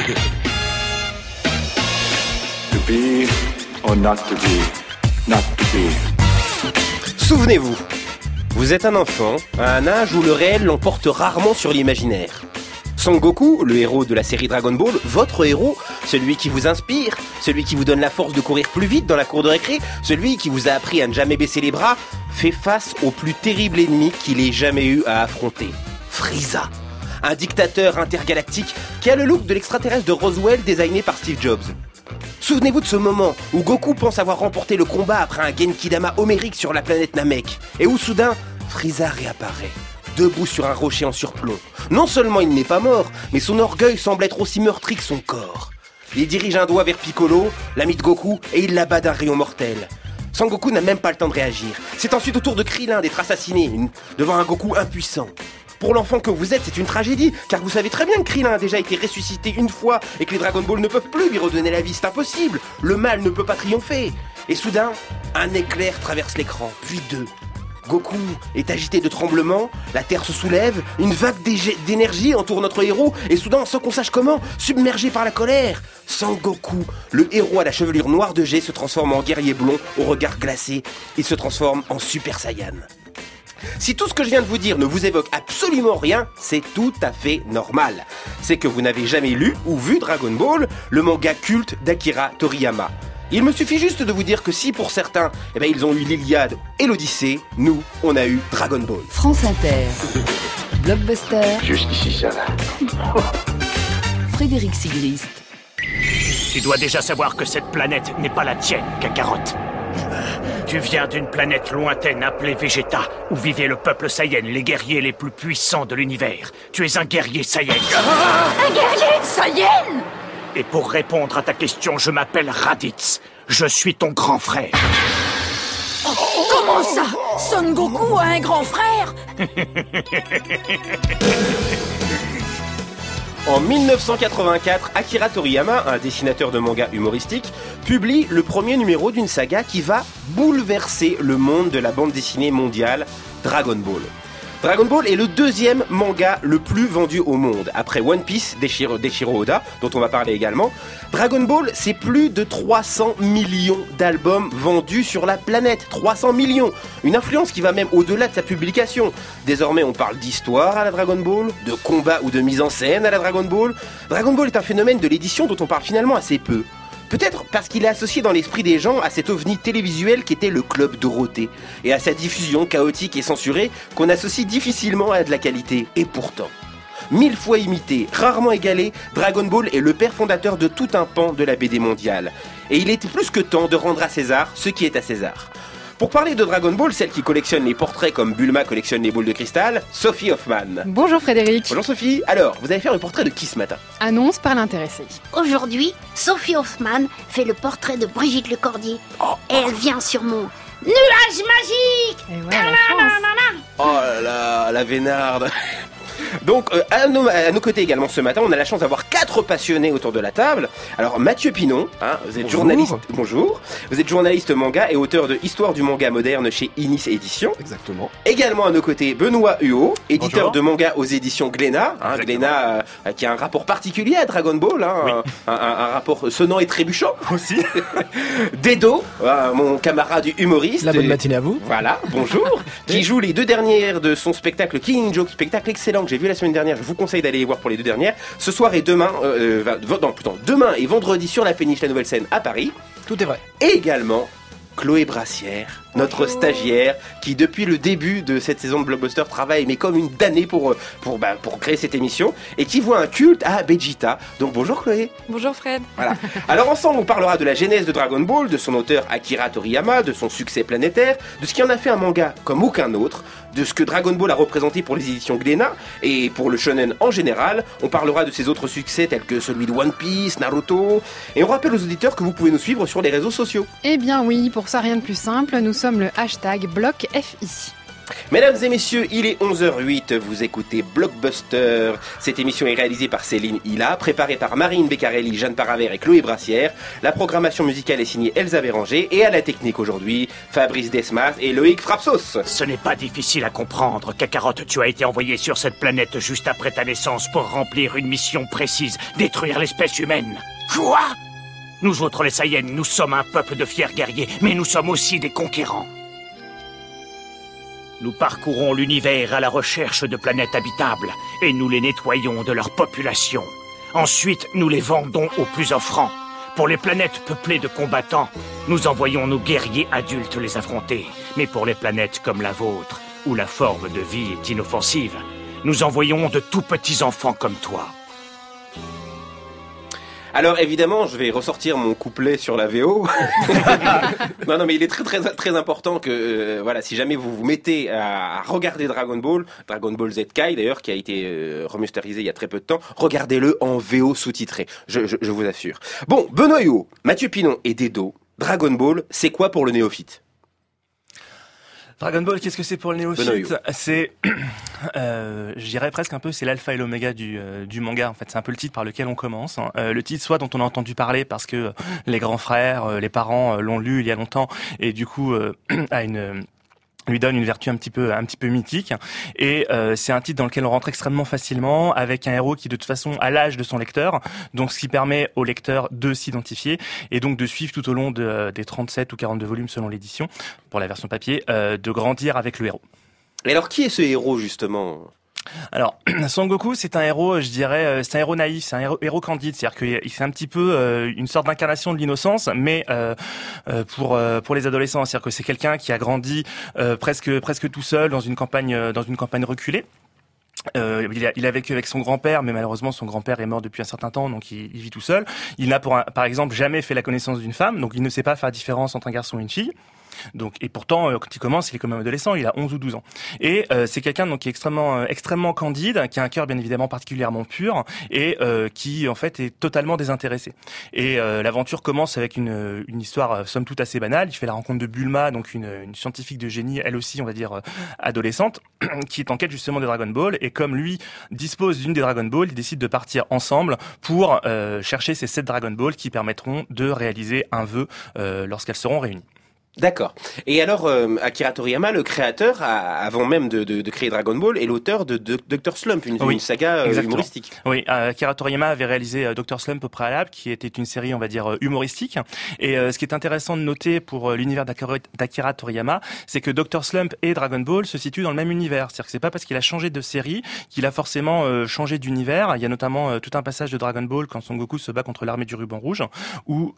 To be or not to be, not to be. Souvenez-vous, vous êtes un enfant, à un âge où le réel l'emporte rarement sur l'imaginaire. Son Goku, le héros de la série Dragon Ball, votre héros, celui qui vous inspire, celui qui vous donne la force de courir plus vite dans la cour de récré, celui qui vous a appris à ne jamais baisser les bras, fait face au plus terrible ennemi qu'il ait jamais eu à affronter. Frieza, un dictateur intergalactique qui a le look de l'extraterrestre de Roswell designé par Steve Jobs. Souvenez-vous de ce moment où Goku pense avoir remporté le combat après un Genkidama homérique sur la planète Namek, et où soudain, Frieza réapparaît, debout sur un rocher en surplomb. Non seulement il n'est pas mort, mais son orgueil semble être aussi meurtri que son corps. Il dirige un doigt vers Piccolo, l'ami de Goku, et il l'abat d'un rayon mortel. Sangoku n'a même pas le temps de réagir. C'est ensuite au tour de Krillin d'être assassiné, devant un Goku impuissant. Pour l'enfant que vous êtes, c'est une tragédie, car vous savez très bien que Krillin a déjà été ressuscité une fois et que les Dragon Ball ne peuvent plus lui redonner la vie, c'est impossible. Le mal ne peut pas triompher. Et soudain, un éclair traverse l'écran, puis deux. Goku est agité de tremblements, la terre se soulève, une vague d'énergie entoure notre héros, et soudain, sans qu'on sache comment, submergé par la colère, Sangoku, le héros à la chevelure noire de jet, se transforme en guerrier blond au regard glacé. Il se transforme en Super Saiyan. Si tout ce que je viens de vous dire ne vous évoque absolument rien, c'est tout à fait normal. C'est que vous n'avez jamais lu ou vu Dragon Ball, le manga culte d'Akira Toriyama. Il me suffit juste de vous dire que si pour certains, ils ont eu l'Iliade et l'Odyssée, nous, on a eu Dragon Ball. France Inter, Blockbuster, Jusqu'ici, ça va. Frédéric Sigrist. Tu dois déjà savoir que cette planète n'est pas la tienne, Kakarot. Tu viens d'une planète lointaine appelée Vegeta, où vivait le peuple Saiyan, les guerriers les plus puissants de l'univers. Tu es un guerrier Saiyan. Un guerrier Saiyan! Et pour répondre à ta question, je m'appelle Raditz. Je suis ton grand frère. Comment ça? Son Goku a un grand frère? En 1984, Akira Toriyama, un dessinateur de manga humoristique, publie le premier numéro d'une saga qui va bouleverser le monde de la bande dessinée mondiale, Dragon Ball. Dragon Ball est le deuxième manga le plus vendu au monde, après One Piece d'Eiichiro Oda, dont on va parler également. Dragon Ball, c'est plus de 300 millions d'albums vendus sur la planète. 300 millions! Une influence qui va même au-delà de sa publication. Désormais, on parle d'histoire à la Dragon Ball, de combat ou de mise en scène à la Dragon Ball. Dragon Ball est un phénomène de l'édition dont on parle finalement assez peu. Peut-être parce qu'il est associé dans l'esprit des gens à cet ovni télévisuel qu'était le Club Dorothée, et à sa diffusion chaotique et censurée qu'on associe difficilement à de la qualité. Et pourtant, 1000 fois imité, rarement égalé, Dragon Ball est le père fondateur de tout un pan de la BD mondiale. Et il était plus que temps de rendre à César ce qui est à César. Pour parler de Dragon Ball, celle qui collectionne les portraits comme Bulma collectionne les boules de cristal, Sophie Hoffman. Bonjour Frédéric. Bonjour Sophie. Alors, vous allez faire le portrait de qui ce matin? Annonce par l'intéressé. Aujourd'hui, Sophie Hoffman fait le portrait de Brigitte Lecordier. Et elle vient sur mon nuage magique. Et ouais, la chance. Oh là là, la vénarde. Donc, à nos côtés également ce matin, on a la chance d'avoir 4 passionnés autour de la table. Alors, Mathieu Pinon, vous êtes journaliste. Bonjour. Vous êtes journaliste manga et auteur de Histoire du manga moderne chez Inis Éditions. Exactement. Également à nos côtés, Benoît Huot, éditeur Bonjour. de manga aux éditions Glénat. Glénat qui a un rapport particulier à Dragon Ball, Oui. un rapport sonnant et trébuchant. Aussi. Dedo, mon camarade humoriste. La bonne matinée à vous. Voilà, bonjour. Qui joue les 2 dernières de son spectacle Killing Joke, spectacle excellent que j'ai vu la semaine dernière. Je vous conseille d'aller les voir pour les 2 dernières. Ce soir et demain, demain et vendredi sur la péniche La Nouvelle Scène à Paris. Tout est vrai. Et également Chloé Brassière, notre stagiaire, qui depuis le début de cette saison de Blockbuster travaille mais comme une damnée pour créer cette émission et qui voit un culte à Vegeta. Donc bonjour Chloé. Bonjour Fred. Voilà. Alors ensemble, on parlera de la genèse de Dragon Ball, de son auteur Akira Toriyama, de son succès planétaire, de ce qui en a fait un manga comme aucun autre, de ce que Dragon Ball a représenté pour les éditions Glénat et pour le shonen en général. On parlera de ses autres succès tels que celui de One Piece, Naruto. Et on rappelle aux auditeurs que vous pouvez nous suivre sur les réseaux sociaux. Eh bien oui, pour ça rien de plus simple, nous sommes le hashtag BlockFI. Mesdames et messieurs, il est 11h08, vous écoutez Blockbuster. Cette émission est réalisée par Céline Hilla, préparée par Marine Beccarelli, Jeanne Paravert et Chloé Brassière. La programmation musicale est signée Elsa Béranger et à la technique aujourd'hui, Fabrice Desmas et Loïc Frapsos. Ce n'est pas difficile à comprendre, Kakarot. Tu as été envoyé sur cette planète juste après ta naissance pour remplir une mission précise, détruire l'espèce humaine. Quoi ? Nous autres les Saiyans, nous sommes un peuple de fiers guerriers, mais nous sommes aussi des conquérants. Nous parcourons l'univers à la recherche de planètes habitables et nous les nettoyons de leur population. Ensuite, nous les vendons aux plus offrants. Pour les planètes peuplées de combattants, nous envoyons nos guerriers adultes les affronter. Mais pour les planètes comme la vôtre, où la forme de vie est inoffensive, nous envoyons de tout petits enfants comme toi. Alors évidemment, je vais ressortir mon couplet sur la VO. non, mais il est très important que voilà, si jamais vous vous mettez à regarder Dragon Ball Z Kai d'ailleurs, qui a été remasterisé il y a très peu de temps, regardez-le en VO sous-titré. Je vous assure. Bon, Benoît Huot, Mathieu Pinon et Dedo, Dragon Ball, c'est quoi pour le néophyte ? Dragon Ball, qu'est-ce que c'est pour le néophyte ? C'est, je dirais presque un peu, c'est l'alpha et l'oméga du manga. En fait, c'est un peu le titre par lequel on commence. Le titre, soit dont on a entendu parler parce que les grands frères, les parents l'ont lu il y a longtemps et du coup lui donne une vertu un petit peu mythique, et c'est un titre dans lequel on rentre extrêmement facilement, avec un héros qui de toute façon a l'âge de son lecteur, donc ce qui permet au lecteur de s'identifier et donc de suivre tout au long des 37 ou 42 volumes selon l'édition pour la version papier, de grandir avec le héros. Et alors qui est ce héros justement ? Alors, Son Goku, c'est un héros, je dirais, c'est un héros naïf, c'est un héros candide, c'est-à-dire qu'il fait un petit peu une sorte d'incarnation de l'innocence, mais pour les adolescents, c'est-à-dire que c'est quelqu'un qui a grandi presque tout seul dans une campagne reculée. Il a vécu avec son grand-père, mais malheureusement son grand-père est mort depuis un certain temps, donc il vit tout seul. Il n'a par exemple jamais fait la connaissance d'une femme, donc il ne sait pas faire la différence entre un garçon et une fille. Donc, et pourtant, quand il commence, il est quand même adolescent, il a 11 ou 12 ans. Et c'est quelqu'un donc qui est extrêmement candide, qui a un cœur bien évidemment particulièrement pur et qui en fait est totalement désintéressé. Et l'aventure commence avec une histoire somme toute assez banale. Il fait la rencontre de Bulma, donc une scientifique de génie, elle aussi on va dire adolescente, qui est en quête justement des Dragon Ball. Et comme lui dispose d'une des Dragon Ball, ils décident de partir ensemble pour chercher ces 7 Dragon Ball qui permettront de réaliser un vœu lorsqu'elles seront réunies. D'accord. Et alors, Akira Toriyama, le créateur, avant même de créer Dragon Ball, est l'auteur de Dr. Slump, une saga humoristique. Oui, Akira Toriyama avait réalisé Dr. Slump au préalable, qui était une série, on va dire, humoristique. Et ce qui est intéressant de noter pour l'univers d'Akira Toriyama, c'est que Dr. Slump et Dragon Ball se situent dans le même univers. C'est-à-dire que c'est pas parce qu'il a changé de série qu'il a forcément changé d'univers. Il y a notamment tout un passage de Dragon Ball quand Son Goku se bat contre l'armée du ruban rouge, où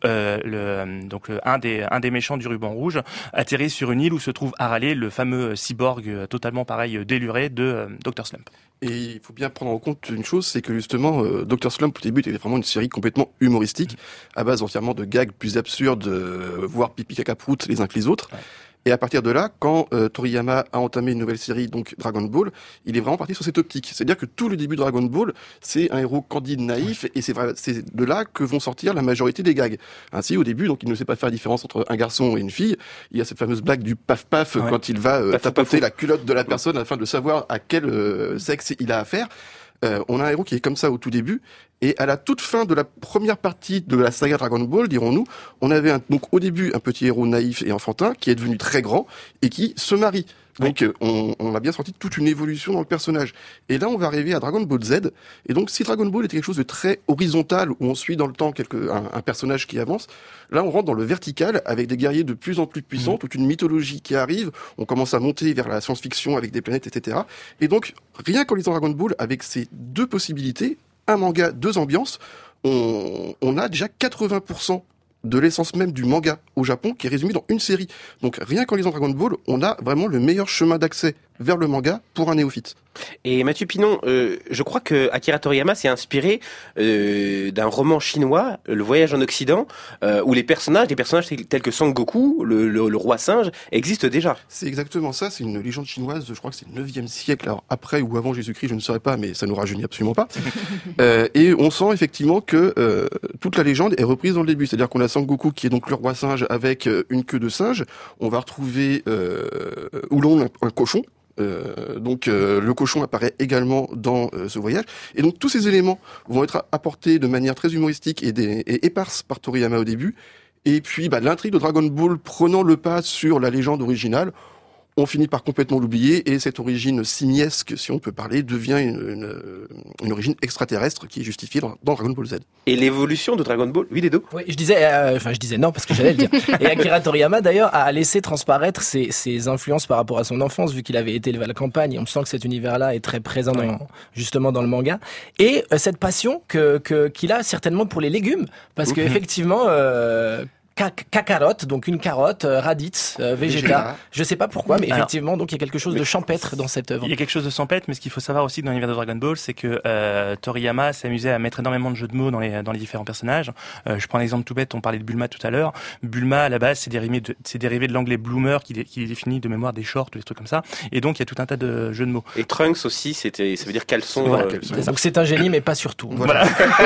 un des méchants du ruban rouge atterrit sur une île où se trouve Harale, le fameux cyborg totalement pareil déluré de Dr. Slump. Et il faut bien prendre en compte une chose, c'est que justement Dr. Slump au début était vraiment une série complètement humoristique, à base entièrement de gags plus absurdes, voire pipi caca prout les uns que les autres. Ouais. Et à partir de là, quand Toriyama a entamé une nouvelle série, donc Dragon Ball, il est vraiment parti sur cette optique. C'est-à-dire que tout le début de Dragon Ball, c'est un héros candide, naïf, et c'est de là que vont sortir la majorité des gags. Ainsi, au début, donc il ne sait pas faire la différence entre un garçon et une fille. Il y a cette fameuse blague du paf-paf quand il va tapoter la culotte de la personne afin de savoir à quel sexe il a affaire. On a un héros qui est comme ça au tout début, et à la toute fin de la première partie de la saga Dragon Ball, dirons-nous, on avait donc au début un petit héros naïf et enfantin qui est devenu très grand et qui se marie. Donc on a bien senti toute une évolution dans le personnage. Et là on va arriver à Dragon Ball Z, et donc si Dragon Ball était quelque chose de très horizontal, où on suit dans le temps un personnage qui avance, là on rentre dans le vertical avec des guerriers de plus en plus puissants, toute une mythologie qui arrive, on commence à monter vers la science-fiction avec des planètes, etc. Et donc rien qu'en lisant Dragon Ball, avec ces deux possibilités, un manga, 2 ambiances, on a déjà 80% de l'essence même du manga au Japon qui est résumé dans une série. Donc rien qu'en lisant Dragon Ball, on a vraiment le meilleur chemin d'accès vers le manga pour un néophyte. Et Mathieu Pinon, je crois que Akira Toriyama s'est inspiré d'un roman chinois, Le Voyage en Occident, où les personnages tels que Son Goku, le roi singe, existent déjà. C'est exactement ça, c'est une légende chinoise, je crois que c'est le 9e siècle, alors après ou avant Jésus-Christ, je ne saurais pas, mais ça nous rajeunit absolument pas. Et on sent effectivement que toute la légende est reprise dans le début, c'est-à-dire qu'on a Son Goku qui est donc le roi singe avec une queue de singe, on va retrouver Oolong, un cochon, Donc le cochon apparaît également dans ce voyage. Et donc tous ces éléments vont être apportés de manière très humoristique et éparse par Toriyama au début. Et puis l'intrigue de Dragon Ball prenant le pas sur la légende originale, on finit par complètement l'oublier, et cette origine simiesque, si on peut parler, devient une origine extraterrestre qui est justifiée dans Dragon Ball Z. Et l'évolution de Dragon Ball, oui Dedo ? Oui, je disais non parce que j'allais le dire. Et Akira Toriyama d'ailleurs a laissé transparaître ses influences par rapport à son enfance, vu qu'il avait été élevé à la campagne. Et on sent que cet univers-là est très présent justement dans le manga. Et cette passion qu'il a certainement pour les légumes, parce que effectivement. Cacarotte, donc une carotte, Raditz, Vegeta. Je sais pas pourquoi, mais effectivement, donc il y a quelque chose de champêtre dans cette œuvre. Il y a quelque chose de champêtre, mais ce qu'il faut savoir aussi dans l'univers de Dragon Ball, c'est que Toriyama s'amusait à mettre énormément de jeux de mots dans les différents personnages. Je prends un exemple tout bête, on parlait de Bulma tout à l'heure. Bulma, à la base, c'est dérivé de l'anglais bloomer qui définit de mémoire des shorts ou des trucs comme ça. Et donc il y a tout un tas de jeux de mots. Et Trunks aussi, ça veut dire caleçon. Voilà, donc c'est un génie, mais pas surtout. Voilà.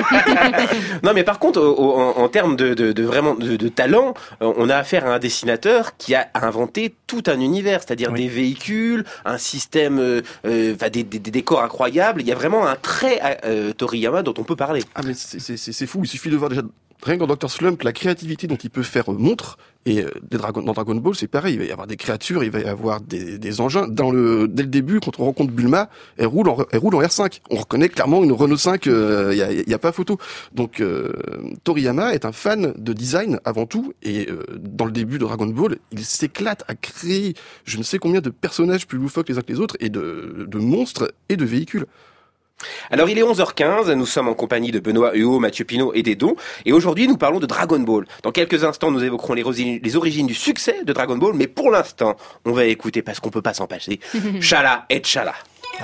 Non, mais par contre, en termes de vraiment de talent, on a affaire à un dessinateur qui a inventé tout un univers, c'est-à-dire des véhicules, un système, des décors incroyables. Il y a vraiment un trait à Toriyama dont on peut parler. Ah mais c'est fou, il suffit de voir déjà rien que dans Dr. Slump la créativité dont il peut faire montre. Et dans Dragon Ball, c'est pareil, il va y avoir des créatures, il va y avoir des engins. Dès le début, quand on rencontre Bulma, elle roule en R5. On reconnaît clairement une Renault 5, il y a pas photo. Donc Toriyama est un fan de design avant tout, et dans le début de Dragon Ball, il s'éclate à créer je ne sais combien de personnages plus loufoques les uns que les autres, et de monstres et de véhicules. Alors il est 11h15, nous sommes en compagnie de Benoît Huot, Mathieu Pinot et Dedo, et aujourd'hui nous parlons de Dragon Ball. Dans quelques instants nous évoquerons les origines du succès de Dragon Ball, mais pour l'instant on va écouter, parce qu'on peut pas s'en passer, Chala et Chala.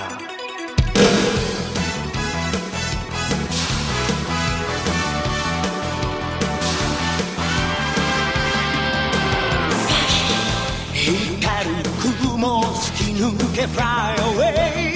Fly away.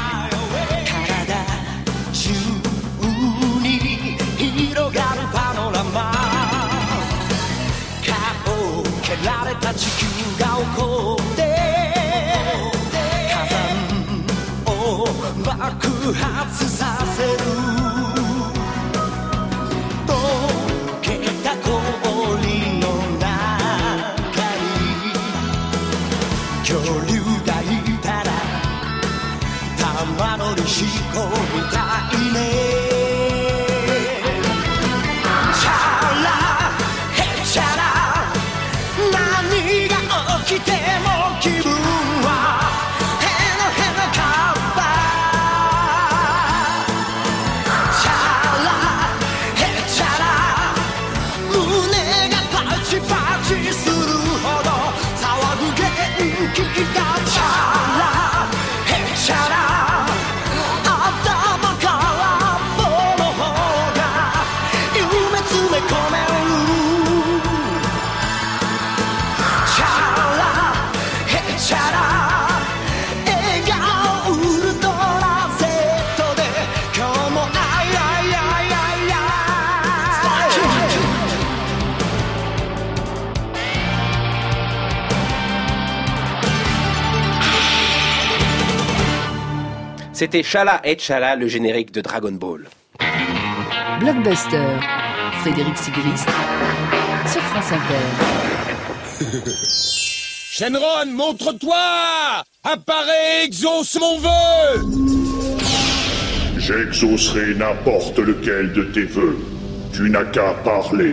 C'était Chala et Chala, le générique de Dragon Ball. Blockbuster, Frédéric Sigrist, sur France Inter. Shenron, montre-toi! Apparais, exauce mon vœu! J'exaucerai n'importe lequel de tes vœux. Tu n'as qu'à parler.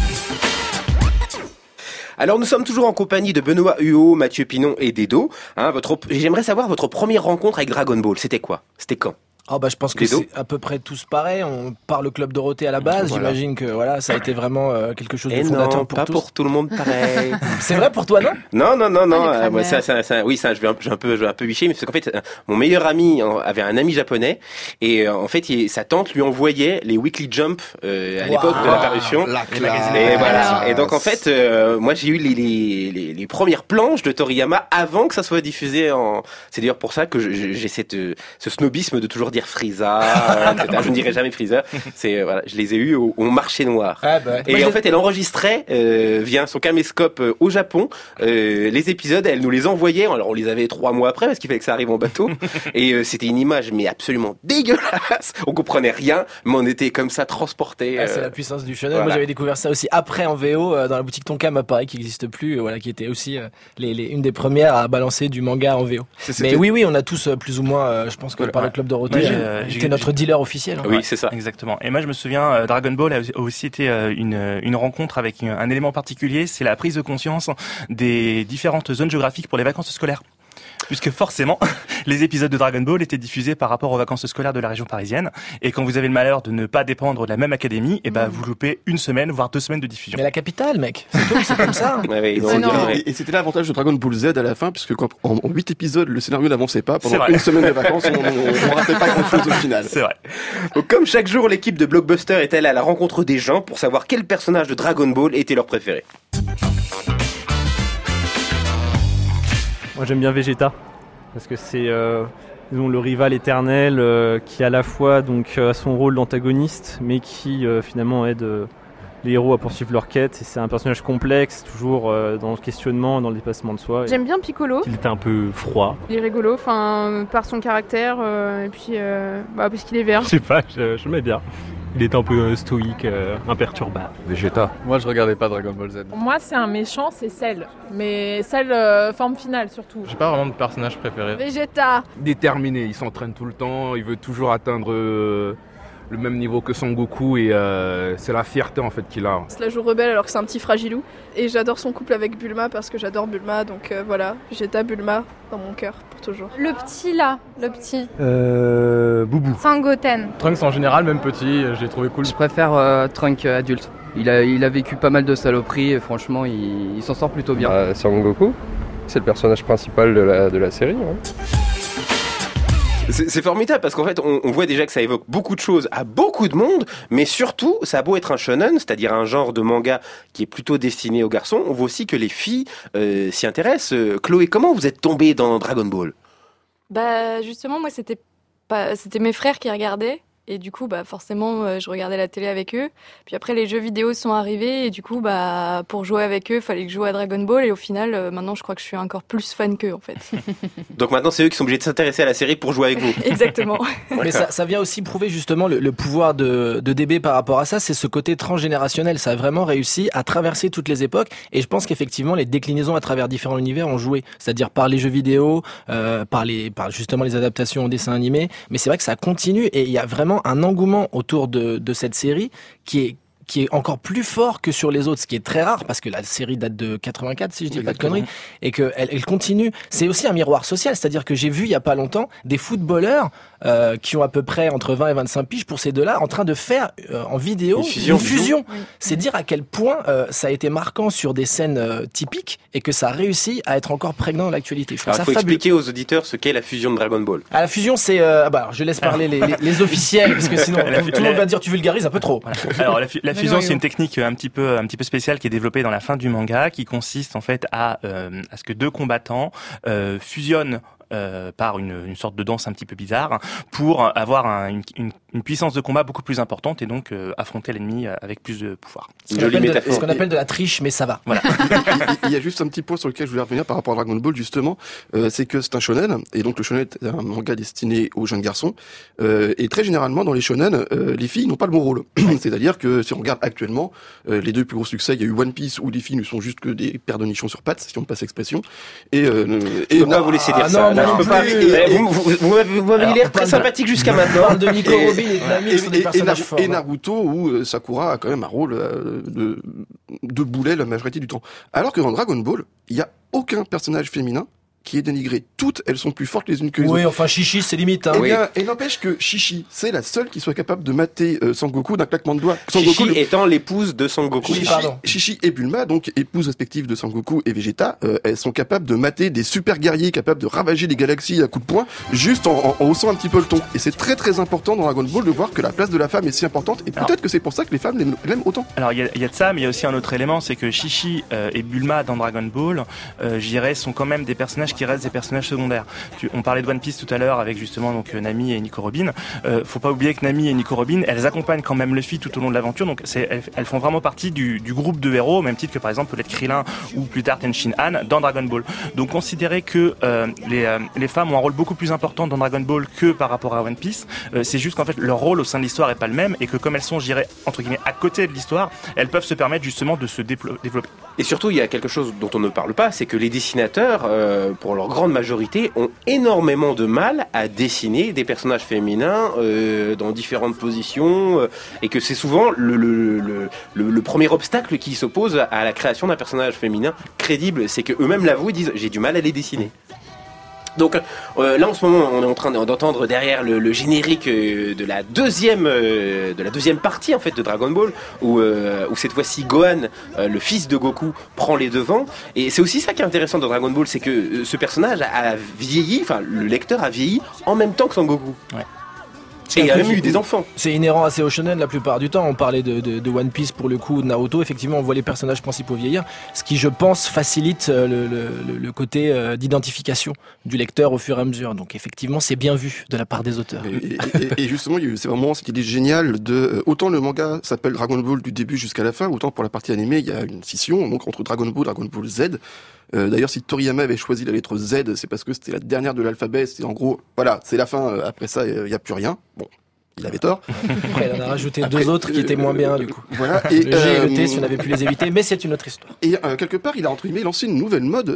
Alors nous sommes toujours en compagnie de Benoît Huot, Mathieu Pinon et Dedo. J'aimerais savoir votre première rencontre avec Dragon Ball. C'était quoi ? C'était quand ? Je pense que c'est à peu près tous pareil. On part le Club Dorothée à la base. Voilà. J'imagine que ça a été vraiment quelque chose de fondateur non, pour pas tous. Pour tout le monde pareil. C'est vrai pour toi, non ? Non. Moi, je vais un peu bicher, mais parce qu'en fait, mon meilleur ami avait un ami japonais et en fait, sa tante lui envoyait les Weekly Jump à l'époque de l'apparition. Et voilà. Et donc en fait, moi j'ai eu les premières planches de Toriyama avant que ça soit diffusé en. C'est d'ailleurs pour ça que j'ai ce snobisme de toujours dire Frieza, etc. Je ne dirai jamais Freezer. Voilà, je les ai eus au marché noir. Et en fait, elle enregistrait via son caméscope au Japon les épisodes. Elle nous les envoyait. Alors on les avait 3 mois après parce qu'il fallait que ça arrive en bateau. Et c'était une image mais absolument dégueulasse. On comprenait rien, mais on était comme ça transportés. C'est la puissance du shonen. Voilà. Moi, j'avais découvert ça aussi après en VO dans la boutique Tonkam à Paris qui n'existe plus, qui était aussi une des premières à balancer du manga en VO. Mais oui, on a tous plus ou moins, je pense que par le club Dorothée, c'était notre dealer officiel. Oui, c'est ça. Exactement. Et moi, je me souviens, Dragon Ball a aussi été une rencontre avec un élément particulier, c'est la prise de conscience des différentes zones géographiques pour les vacances scolaires. Puisque forcément, les épisodes de Dragon Ball étaient diffusés par rapport aux vacances scolaires de la région parisienne. Et quand vous avez le malheur de ne pas dépendre de la même académie, vous loupez 1 semaine, voire 2 semaines de diffusion. Mais la capitale, mec, c'est tout, c'est comme ça. Et c'était l'avantage de Dragon Ball Z à la fin, puisque en 8 épisodes, le scénario n'avançait pas. Pendant 1 semaine de vacances, on ne ratait pas grand-chose au final. C'est vrai. Donc, comme chaque jour, l'équipe de Blockbuster est allée à la rencontre des gens pour savoir quel personnage de Dragon Ball était leur préféré. Moi, j'aime bien Vegeta. Parce que c'est le rival éternel qui à la fois a son rôle d'antagoniste mais qui finalement aide les héros à poursuivre leur quête. Et c'est un personnage complexe, toujours dans le questionnement, dans le dépassement de soi. J'aime bien Piccolo. Il était un peu froid. Il est rigolo, par son caractère et puis parce qu'il est vert. Je sais pas, je l'aimais bien. Il était un peu stoïque, imperturbable. Vegeta. Moi, je regardais pas Dragon Ball Z. Moi, c'est un méchant, c'est Cell. Mais Cell, forme finale, surtout. J'ai pas vraiment de personnage préféré. Vegeta. Déterminé, il s'entraîne tout le temps, il veut toujours atteindre le même niveau que Son Goku et c'est la fierté en fait qu'il a. C'est la joue rebelle alors que c'est un petit fragilou. Et j'adore son couple avec Bulma parce que j'adore Bulma, donc voilà, Vegeta, Bulma dans mon cœur pour toujours. Le petit là, le petit. Boubou. Sangoten. Trunks en général, même petit, je l'ai trouvé cool. Je préfère Trunks adulte. Il a vécu pas mal de saloperies et franchement il s'en sort plutôt bien. Son Goku, c'est le personnage principal de la série. Hein. C'est formidable parce qu'en fait on voit déjà que ça évoque beaucoup de choses à beaucoup de monde, mais surtout ça a beau être un shonen, c'est-à-dire un genre de manga qui est plutôt destiné aux garçons, on voit aussi que les filles s'y intéressent. Chloé, comment vous êtes tombée dans Dragon Ball ? Justement moi c'était mes frères qui regardaient. Et du coup, forcément, je regardais la télé avec eux. Puis après, les jeux vidéo sont arrivés. Et du coup, pour jouer avec eux, il fallait que je joue à Dragon Ball. Et au final, maintenant, je crois que je suis encore plus fan qu'eux, en fait. Donc maintenant, c'est eux qui sont obligés de s'intéresser à la série pour jouer avec vous. Exactement. Mais ça vient aussi prouver justement le pouvoir de DB par rapport à ça. C'est ce côté transgénérationnel. Ça a vraiment réussi à traverser toutes les époques. Et je pense qu'effectivement, les déclinaisons à travers différents univers ont joué. C'est-à-dire par les jeux vidéo, par justement les adaptations en dessin animé. Mais c'est vrai que ça continue. Et il y a vraiment un engouement autour de cette série qui est encore plus fort que sur les autres, ce qui est très rare parce que la série date de 84 si je dis pas de conneries, et que elle continue. C'est aussi un miroir social, c'est-à-dire que j'ai vu il y a pas longtemps des footballeurs qui ont à peu près entre 20 et 25 piges pour ces deux-là en train de faire en vidéo une fusion. Oui. C'est dire à quel point ça a été marquant sur des scènes typiques et que ça a réussi à être encore prégnant dans l'actualité. Alors il faut expliquer aux auditeurs ce qu'est la fusion de Dragon Ball. La fusion c'est je laisse parler les officiels parce que sinon tout le monde va dire tu vulgarises un peu trop. Alors la fusion c'est une technique un petit peu spéciale qui est développée dans la fin du manga, qui consiste en fait à ce que deux combattants fusionnent par une sorte de danse un petit peu bizarre pour avoir une puissance de combat beaucoup plus importante et donc affronter l'ennemi avec plus de pouvoir. Ce qu'on appelle de la triche, mais ça va. Voilà. Il y a juste un petit point sur lequel je voulais revenir par rapport à Dragon Ball justement, c'est que c'est un shonen et donc le shonen est un manga destiné aux jeunes garçons et très généralement dans les shonen, les filles n'ont pas le bon rôle. C'est-à-dire que si on regarde actuellement les deux plus gros succès, il y a eu One Piece où les filles ne sont juste que des paires de nichons sur pattes, si on me passe l'expression. Et là vous laissez dire ça. Je peux pas. Vous m'avez l'air très sympathique jusqu'à maintenant. De Nico Robin et de Nami sont des personnages forts. Et Naruto où Sakura a quand même un rôle de boulet la majorité du temps. Alors que dans Dragon Ball, il y a aucun personnage féminin qui est dénigré. Toutes, elles sont plus fortes les unes que les autres. Oui, enfin, Chichi, c'est limite. Hein. Et n'empêche que Chichi, c'est la seule qui soit capable de mater Sangoku d'un claquement de doigts. Chichi étant l'épouse de Sangoku. Chichi et Bulma, donc épouses respectives de Sangoku et Vegeta, elles sont capables de mater des super guerriers capables de ravager les galaxies à coups de poing, juste en haussant un petit peu le ton. Et c'est très très important dans Dragon Ball de voir que la place de la femme est si importante, et peut-être que c'est pour ça que les femmes l'aiment autant. Alors il y a de ça, mais il y a aussi un autre élément, c'est que Chichi et Bulma dans Dragon Ball, je dirais, sont quand même des personnages personnages qui restent des personnages secondaires. On parlait de One Piece tout à l'heure avec justement donc Nami et Nico Robin. Faut pas oublier que Nami et Nico Robin, elles accompagnent quand même Luffy tout au long de l'aventure, donc elles font vraiment partie du groupe de héros, au même titre que par exemple peut-être Krillin ou plus tard Tenshin Han dans Dragon Ball. Donc considérer que les femmes ont un rôle beaucoup plus important dans Dragon Ball que par rapport à One Piece, c'est juste qu'en fait leur rôle au sein de l'histoire est pas le même et que comme elles sont, je dirais entre guillemets à côté de l'histoire, elles peuvent se permettre justement de se développer. Et surtout, il y a quelque chose dont on ne parle pas, c'est que les dessinateurs, pour leur grande majorité, ont énormément de mal à dessiner des personnages féminins dans différentes positions, et que c'est souvent le premier obstacle qui s'oppose à la création d'un personnage féminin crédible, c'est que eux-mêmes l'avouent, ils disent j'ai du mal à les dessiner. Donc là en ce moment on est en train d'entendre derrière le générique de la deuxième partie en fait de Dragon Ball où cette fois-ci Gohan, le fils de Goku, prend les devants, et c'est aussi ça qui est intéressant dans Dragon Ball, c'est que ce personnage a vieilli, enfin le lecteur a vieilli en même temps que Son Goku. Ouais. Et il y a même eu des enfants. C'est inhérent assez au shonen la plupart du temps. On parlait de One Piece pour le coup, de Naruto. Effectivement, on voit les personnages principaux vieillir, ce qui, je pense, facilite le côté d'identification du lecteur au fur et à mesure. Donc, effectivement, c'est bien vu de la part des auteurs. Et justement, c'est vraiment cette idée géniale de autant le manga s'appelle Dragon Ball du début jusqu'à la fin, autant pour la partie animée, il y a une scission donc entre Dragon Ball Z. D'ailleurs, si Toriyama avait choisi la lettre Z, c'est parce que c'était la dernière de l'alphabet. C'est en gros, voilà, c'est la fin. Après ça, il n'y a plus rien. Bon, il avait tort. Après, il en a rajouté deux autres qui étaient moins bien, du coup. Voilà. Et, le G et le T, si on avait pu les éviter, mais c'est une autre histoire. Et quelque part, il a entre guillemets lancé une nouvelle mode,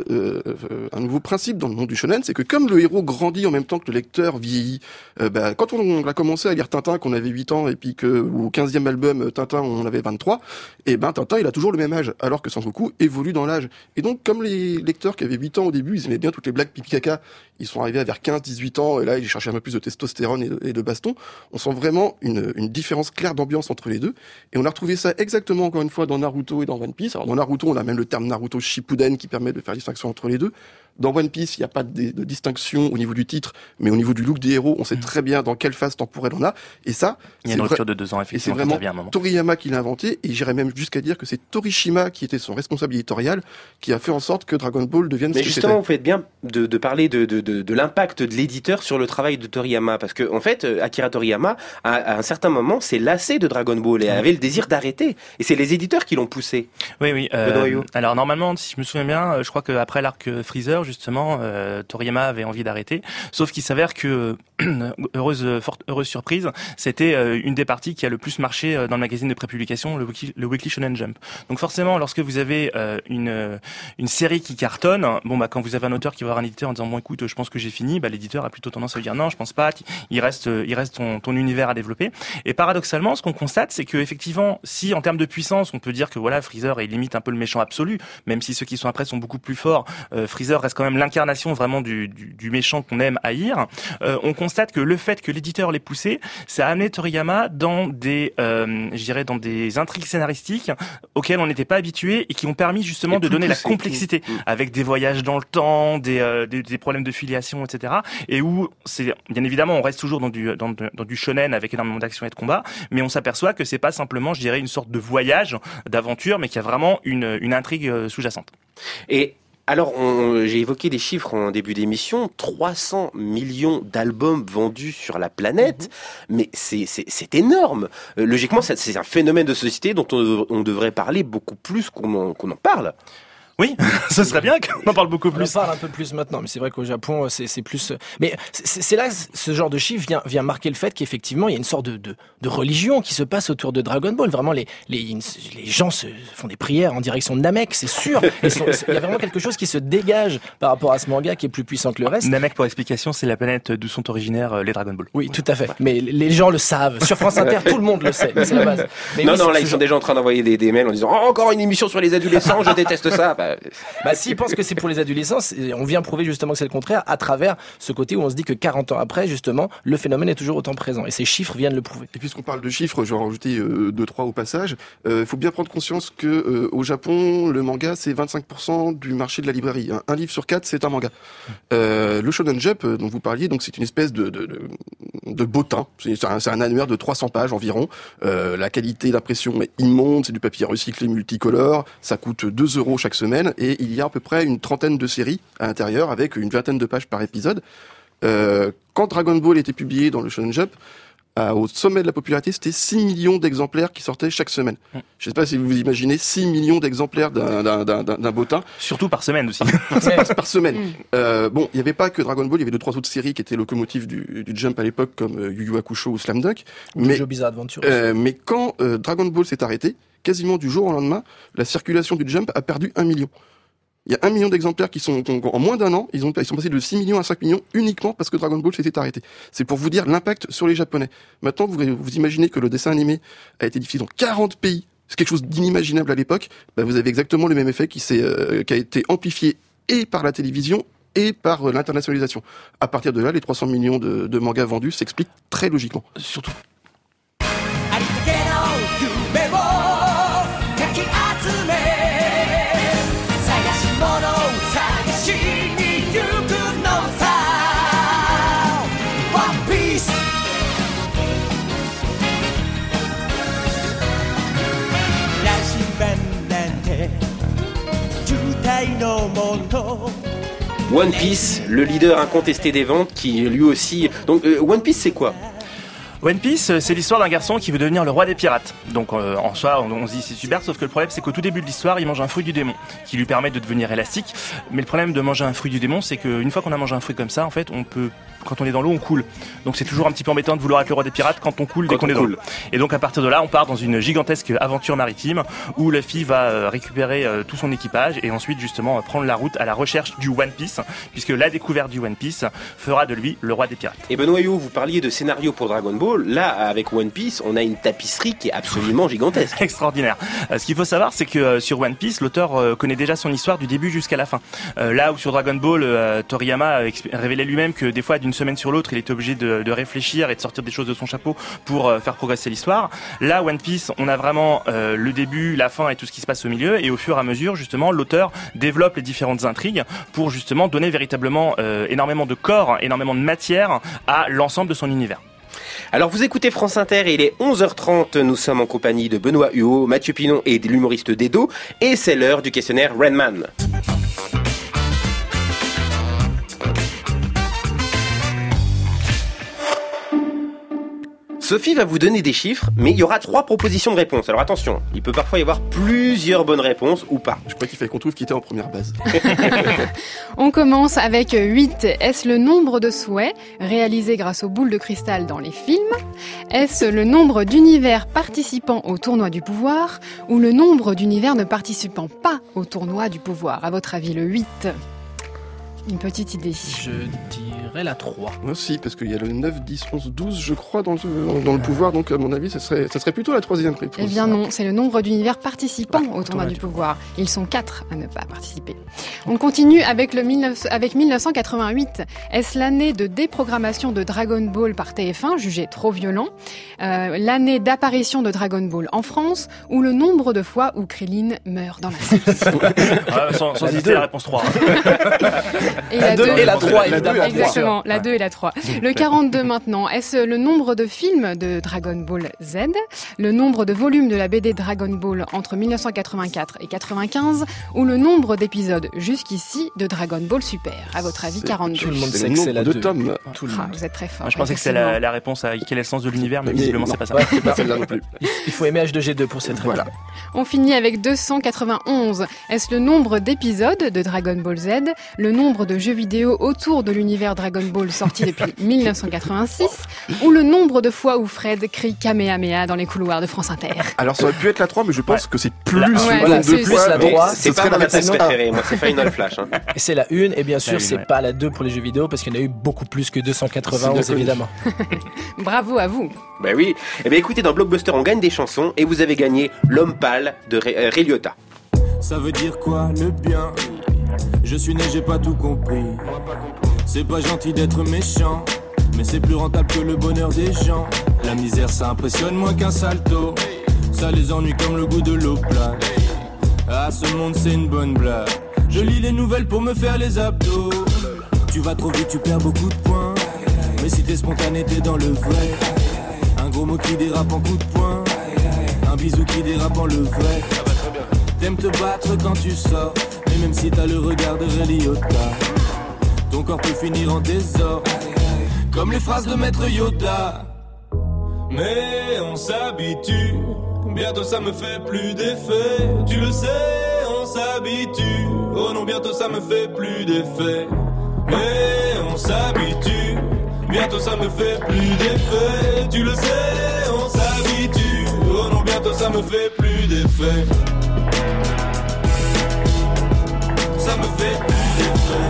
un nouveau principe dans le monde du shonen, c'est que comme le héros grandit en même temps que le lecteur vieillit, quand on a commencé à lire Tintin, qu'on avait 8 ans, et puis au 15e album Tintin, on avait 23, et Tintin, il a toujours le même âge, alors que Sangoku évolue dans l'âge. Et donc, comme les lecteurs qui avaient 8 ans au début, ils aimaient bien toutes les blagues pipi caca, ils sont arrivés à vers 15-18 ans, et là, ils cherchaient un peu plus de testostérone et de baston. On sent vraiment une différence claire d'ambiance entre les deux. Et on a retrouvé ça exactement, encore une fois, dans Naruto et dans One Piece. Alors, dans Naruto, on a même le terme Naruto Shippuden qui permet de faire distinction entre les deux. Dans One Piece, il n'y a pas de distinction au niveau du titre, mais au niveau du look des héros, on sait très bien dans quelle phase temporelle on a. Et ça, il y a une rupture de 2 ans, effectivement. Et c'est vraiment Toriyama qui l'a inventé, et j'irais même jusqu'à dire que c'est Torishima qui était son responsable éditorial, qui a fait en sorte que Dragon Ball devienne ce que c'était. Mais justement, vous faites bien de parler de l'impact de l'éditeur sur le travail de Toriyama, parce que en fait, Akira Toriyama, à un certain moment, s'est lassé de Dragon Ball et avait le désir d'arrêter. Et c'est les éditeurs qui l'ont poussé. Oui. Alors normalement, si je me souviens bien, je crois qu'après l'arc Freezer, justement, Toriyama avait envie d'arrêter. Sauf qu'il s'avère que, heureuse surprise, c'était une des parties qui a le plus marché dans le magazine de prépublication, le Weekly Shonen Jump. Donc forcément, lorsque vous avez une série qui cartonne, quand vous avez un auteur qui va voir un éditeur en disant bon écoute, je pense que j'ai fini, l'éditeur a plutôt tendance à dire non, je pense pas, il reste ton univers à développer. Et paradoxalement, ce qu'on constate, c'est que effectivement, si en termes de puissance, on peut dire que voilà, Freezer est limite un peu le méchant absolu, même si ceux qui sont après sont beaucoup plus forts, Freezer reste quand même l'incarnation vraiment du méchant qu'on aime haïr. On constate que le fait que l'éditeur l'ait poussé, ça a amené Toriyama dans des intrigues scénaristiques auxquelles on n'était pas habitué et qui ont permis justement de donner la complexité avec des voyages dans le temps, des problèmes de filiation, etc. Et où c'est bien évidemment on reste toujours dans du shonen avec énormément d'action et de combat, mais on s'aperçoit que c'est pas simplement, je dirais, une sorte de voyage, d'aventure, mais qu'il y a vraiment une intrigue sous-jacente. Et alors, j'ai évoqué des chiffres en début d'émission, 300 millions d'albums vendus sur la planète, mais c'est énorme. Logiquement, c'est un phénomène de société dont on devrait parler beaucoup plus qu'on en parle. Oui, ce serait bien qu'on en parle beaucoup plus. On en parle un peu plus maintenant, mais c'est vrai qu'au Japon, c'est plus... Mais c'est là, ce genre de chiffre vient marquer le fait qu'effectivement, il y a une sorte de religion qui se passe autour de Dragon Ball. Vraiment, les gens se font des prières en direction de Namek, c'est sûr. Il y a vraiment quelque chose qui se dégage par rapport à ce manga qui est plus puissant que le reste. Namek, pour explication, c'est la planète d'où sont originaires les Dragon Ball. Oui, tout à fait. Mais les gens le savent. Sur France Inter, tout le monde le sait. C'est la base. Mais non, là, ils sont déjà en train d'envoyer des mails en disant « encore une émission sur les adolescents, je déteste ça ». S'ils pensent que c'est pour les adolescents, on vient prouver justement que c'est le contraire à travers ce côté où on se dit que 40 ans après, justement, le phénomène est toujours autant présent. Et ces chiffres viennent le prouver. Et puisqu'on parle de chiffres, je vais en rajouter 2-3 au passage. Il faut bien prendre conscience que au Japon, le manga, c'est 25% du marché de la librairie. Un livre sur 4, c'est un manga. Le Shonen Jump dont vous parliez, donc c'est une espèce de bottin. C'est un annuaire de 300 pages environ. La qualité d'impression est immonde, c'est du papier recyclé multicolore. Ça coûte 2 € chaque semaine. semaine, et il y a à peu près une trentaine de séries à l'intérieur, avec une vingtaine de pages par épisode. Quand Dragon Ball était publié dans le Shonen Jump, au sommet de la popularité, c'était 6 millions d'exemplaires qui sortaient chaque semaine. Je ne sais pas si vous vous imaginez 6 millions d'exemplaires d'un bottin. Surtout par semaine aussi. Par semaine. Bon, il n'y avait pas que Dragon Ball, il y avait 2-3 autres séries qui étaient locomotives du Jump à l'époque, comme Yu Yu Hakusho ou Slam Dunk. Mais Bizarre Adventure. mais quand Dragon Ball s'est arrêté, quasiment du jour au lendemain, la circulation du Jump a perdu 1 million. Il y a 1 million d'exemplaires qui sont, en moins d'un an, ils sont passés de 6 millions à 5 millions uniquement parce que Dragon Ball s'était arrêté. C'est pour vous dire l'impact sur les Japonais. Maintenant, vous imaginez que le dessin animé a été diffusé dans 40 pays. C'est quelque chose d'inimaginable à l'époque. Vous avez exactement le même effet qui a été amplifié et par la télévision et par l'internationalisation. À partir de là, les 300 millions de mangas vendus s'expliquent très logiquement. Surtout. One Piece, le leader incontesté des ventes, qui lui aussi... Donc One Piece, c'est quoi ? One Piece, c'est l'histoire d'un garçon qui veut devenir le roi des pirates. Donc en soi, on se dit c'est super, sauf que le problème c'est qu'au tout début de l'histoire, il mange un fruit du démon qui lui permet de devenir élastique. Mais le problème de manger un fruit du démon, c'est qu'une fois qu'on a mangé un fruit comme ça, en fait, quand on est dans l'eau, on coule. Donc c'est toujours un petit peu embêtant de vouloir être le roi des pirates quand on coule dès qu'on est dans l'eau. Et donc à partir de là, on part dans une gigantesque aventure maritime où Luffy va récupérer tout son équipage et ensuite justement prendre la route à la recherche du One Piece, puisque la découverte du One Piece fera de lui le roi des pirates. Et Benoît Yo, vous parliez de scénario pour Dragon Ball. Là, avec One Piece, on a une tapisserie qui est absolument gigantesque. Extraordinaire. Ce qu'il faut savoir, c'est que sur One Piece, l'auteur connaît déjà son histoire du début jusqu'à la fin. Là où sur Dragon Ball, Toriyama révélait lui-même que des fois, d'une semaine sur l'autre, il était obligé de réfléchir et de sortir des choses de son chapeau pour faire progresser l'histoire. Là, One Piece, on a vraiment le début, la fin et tout ce qui se passe au milieu. Et au fur et à mesure, justement, l'auteur développe les différentes intrigues pour justement donner véritablement énormément de corps, énormément de matière à l'ensemble de son univers. Alors vous écoutez France Inter et il est 11h30, nous sommes en compagnie de Benoît Huot, Mathieu Pinon et de l'humoriste Dedo, et c'est l'heure du questionnaire Rainman. Sophie va vous donner des chiffres, mais il y aura 3 propositions de réponse. Alors attention, il peut parfois y avoir plusieurs bonnes réponses ou pas. Je crois qu'il fallait qu'on trouve qui était en première base. On commence avec 8. Est-ce le nombre de souhaits réalisés grâce aux boules de cristal dans les films ? Est-ce le nombre d'univers participant au tournoi du pouvoir ? Ou le nombre d'univers ne participant pas au tournoi du pouvoir ? À votre avis, le 8 ? Une petite idée. Je dirais la 3. Moi aussi, parce qu'il y a le 9, 10, 11, 12, je crois, dans le pouvoir. Donc, à mon avis, ça serait plutôt la 3e réponse. Eh bien non, c'est le nombre d'univers participants au tournoi du pouvoir. Ils sont 4 à ne pas participer. On continue avec 1988. Est-ce l'année de déprogrammation de Dragon Ball par TF1, jugé trop violent ? L'année d'apparition de Dragon Ball en France ? Ou le nombre de fois où Krillin meurt dans la série ? Sans hésiter, la réponse 3. Et la 2 et la 3, évidemment. Exactement, la 2 et la 3. Le 42 maintenant, est-ce le nombre de films de Dragon Ball Z ? Le nombre de volumes de la BD Dragon Ball entre 1984 et 95 ? Ou le nombre d'épisodes jusqu'ici de Dragon Ball Super ? À votre avis, 42. Tout le monde sait que c'est la 2. Vous êtes très fort. Moi, je pensais que c'est la réponse à quel est le sens de l'univers, mais visiblement c'est pas ça. Ouais, c'est pas celle-là non plus. Il faut aimer H2G2 pour cette réponse. Voilà. On finit avec 291. Est-ce le nombre d'épisodes de Dragon Ball Z ? Le nombre de jeux vidéo autour de l'univers Dragon Ball sorti depuis 1986 ou le nombre de fois où Fred crie Kamehameha dans les couloirs de France Inter. Alors ça aurait pu être la 3, mais je pense que c'est plus la 3. C'est pas ma réponse préférée, moi c'est Final Flash. Hein. Et c'est la 1, et bien sûr c'est pas la 2 pour les jeux vidéo parce qu'il y en a eu beaucoup plus que 291 évidemment. Bravo à vous. Bah oui, et bien écoutez, dans Blockbuster on gagne des chansons et vous avez gagné L'Homme Pâle de Ray Liotta. Ça veut dire quoi le bien ? Je suis né, j'ai pas tout compris. C'est pas gentil d'être méchant, mais c'est plus rentable que le bonheur des gens. La misère ça impressionne moins qu'un salto. Ça les ennuie comme le goût de l'eau plate. Ah, ce monde c'est une bonne blague. Je lis les nouvelles pour me faire les abdos. Tu vas trop vite, tu perds beaucoup de points. Mais si t'es spontané, t'es dans le vrai. Un gros mot qui dérape en coup de poing. Un bisou qui dérape en le vrai. T'aimes te battre quand tu sors. Mais même si t'as le regard de Ray Liotta, ton corps peut finir en désordre, comme les phrases de Maître Yoda. Mais on s'habitue, bientôt ça me fait plus d'effet. Tu le sais, on s'habitue. Oh non, bientôt ça me fait plus d'effet. Mais on s'habitue, bientôt ça me fait plus d'effet. Tu le sais, on s'habitue. Oh non, bientôt ça me fait plus d'effet. Ça me fait plus d'effet.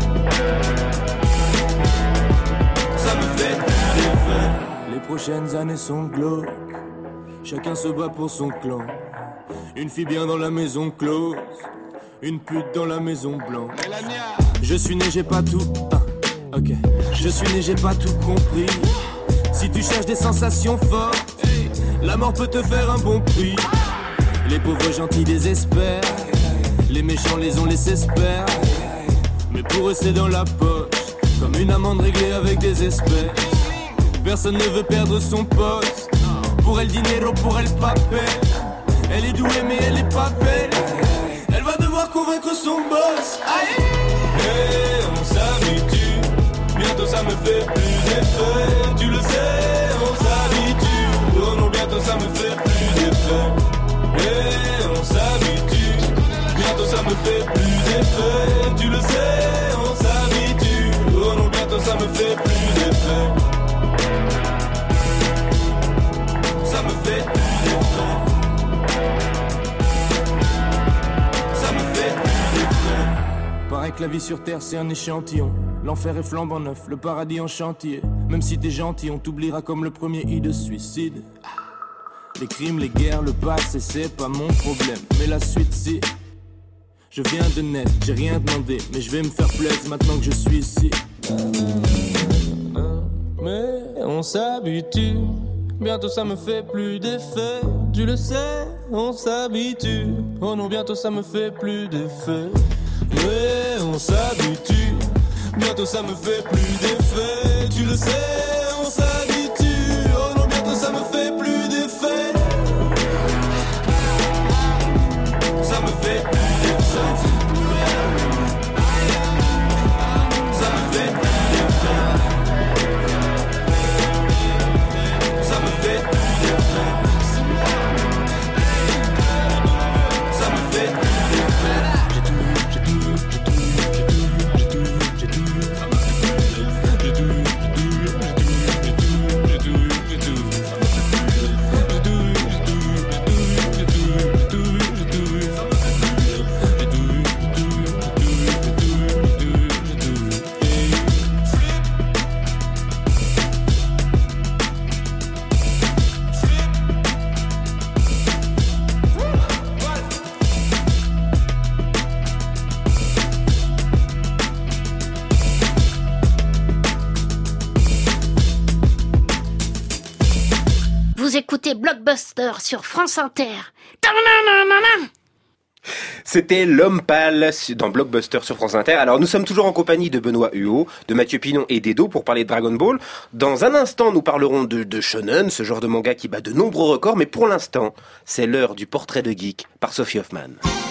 Ça me fait plus d'effet. Les prochaines années sont glauques, chacun se bat pour son clan. Une fille bien dans la maison close, une pute dans la maison blanche. Je suis né, j'ai pas tout. Ok. Je suis né, j'ai pas tout compris. Si tu cherches des sensations fortes, la mort peut te faire un bon prix. Les pauvres gentils désespèrent, les méchants les ont laissés espèrent. Mais pour eux c'est dans la poche, comme une amende réglée avec des espèces. Personne ne veut perdre son poste. Pour elle dinero, pour elle pas belle. Elle est douée mais elle est pas belle. Elle va devoir convaincre son boss. Aïe. Et on s'habitue, bientôt ça me fait plus d'effet. Tu le sais, on s'habitue. Oh non, bientôt ça me fait plus d'effet. Et on s'habitue, bientôt ça me fait plus d'effet. Tu le sais, on s'habitue. Oh non, bientôt ça me fait plus d'effet. Ça me fait plus d'effet. Ça me fait plus d'effet. Paraît que la vie sur terre c'est un échantillon. L'enfer est flambant neuf, le paradis en chantier. Même si t'es gentil, on t'oubliera comme le premier i de suicide. Les crimes, les guerres, le passé, c'est pas mon problème. Mais la suite, si. Je viens de naître, j'ai rien demandé. Mais je vais me faire plaisir maintenant que je suis ici. Mais on s'habitue, bientôt ça me fait plus d'effet. Tu le sais, on s'habitue. Oh non, bientôt ça me fait plus d'effet. Mais on s'habitue, bientôt ça me fait plus d'effet. Tu le sais, on s'habitue. Oh non, bientôt ça me fait plus d'effet. Ça me fait plus d'effet. Ça me fait plus d'effet. Ça me fait plus d'effet. Ça me fait plus d'effet. Vous écoutez Blockbuster sur France Inter. C'était L'Homme Pâle dans Blockbuster sur France Inter. Alors nous sommes toujours en compagnie de Benoît Huot, de Mathieu Pinon et d'Edo pour parler de Dragon Ball. Dans un instant, nous parlerons de Shonen, ce genre de manga qui bat de nombreux records. Mais pour l'instant, c'est l'heure du portrait de geek par Sophie Hoffman.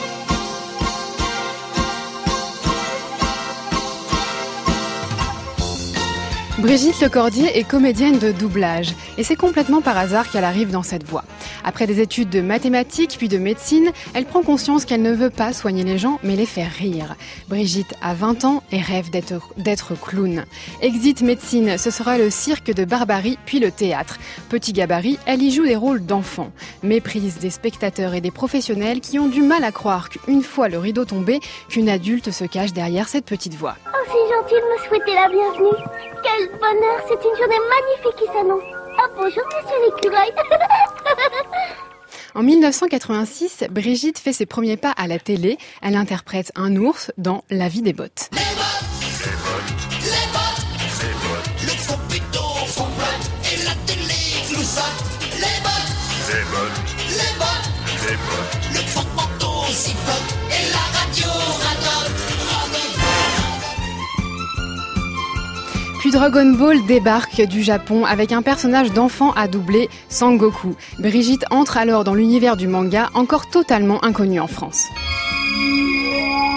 Brigitte Lecordier est comédienne de doublage et c'est complètement par hasard qu'elle arrive dans cette voie. Après des études de mathématiques puis de médecine, elle prend conscience qu'elle ne veut pas soigner les gens mais les faire rire. Brigitte a 20 ans et rêve d'être clown. Exit médecine, ce sera le cirque de Barbarie puis le théâtre. Petit gabarit, elle y joue des rôles d'enfant. Méprise des spectateurs et des professionnels qui ont du mal à croire qu'une fois le rideau tombé, qu'une adulte se cache derrière cette petite voix. Oh, c'est gentil de me souhaiter la bienvenue. Quel bonheur, c'est une journée magnifique qui s'annonce. Ah, bonjour, monsieur l'écureuil. En 1986, Brigitte fait ses premiers pas à la télé. Elle interprète un ours dans La vie des bottes. Les bottes, le compéto complète et la télé nous saute. Les bottes, le porte-manteau sifflote et la radio radote. Puis Dragon Ball débarque du Japon avec un personnage d'enfant à doubler, Sangoku. Brigitte entre alors dans l'univers du manga, encore totalement inconnu en France.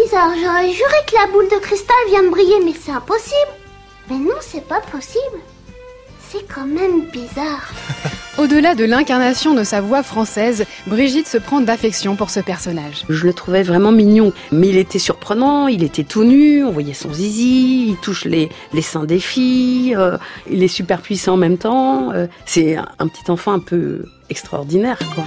bizarre. J'aurais juré que la boule de cristal vient de briller, mais c'est impossible. Mais non, c'est pas possible. C'est quand même bizarre. Au-delà de l'incarnation de sa voix française, Brigitte se prend d'affection pour ce personnage. Je le trouvais vraiment mignon, mais il était surprenant, il était tout nu, on voyait son zizi, il touche les seins des filles, il est super puissant en même temps. C'est un petit enfant un peu extraordinaire, quoi.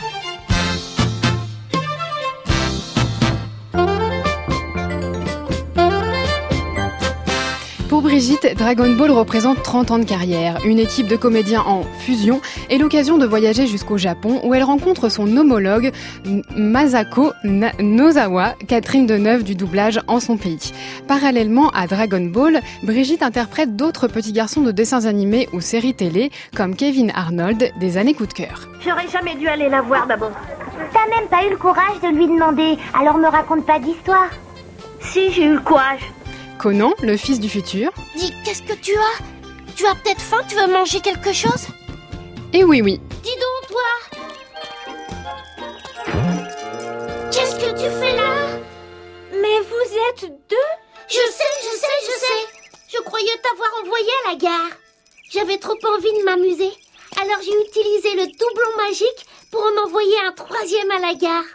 Pour Brigitte, Dragon Ball représente 30 ans de carrière, une équipe de comédiens en fusion et l'occasion de voyager jusqu'au Japon où elle rencontre son homologue Masako Nozawa, Catherine Deneuve du doublage en son pays. Parallèlement à Dragon Ball, Brigitte interprète d'autres petits garçons de dessins animés ou séries télé comme Kevin Arnold, des années coup de cœur. J'aurais jamais dû aller la voir d'abord. T'as même pas eu le courage de lui demander, alors me raconte pas d'histoire. Si, j'ai eu le courage. Conan, le fils du futur. Dis, qu'est-ce que tu as? Tu as peut-être faim? Tu veux manger quelque chose? Et oui. Dis donc, toi! Qu'est-ce que tu fais là? Mais vous êtes deux? Je sais. Je croyais t'avoir envoyé à la gare. J'avais trop envie de m'amuser. Alors j'ai utilisé le doublon magique pour en envoyer un troisième à la gare.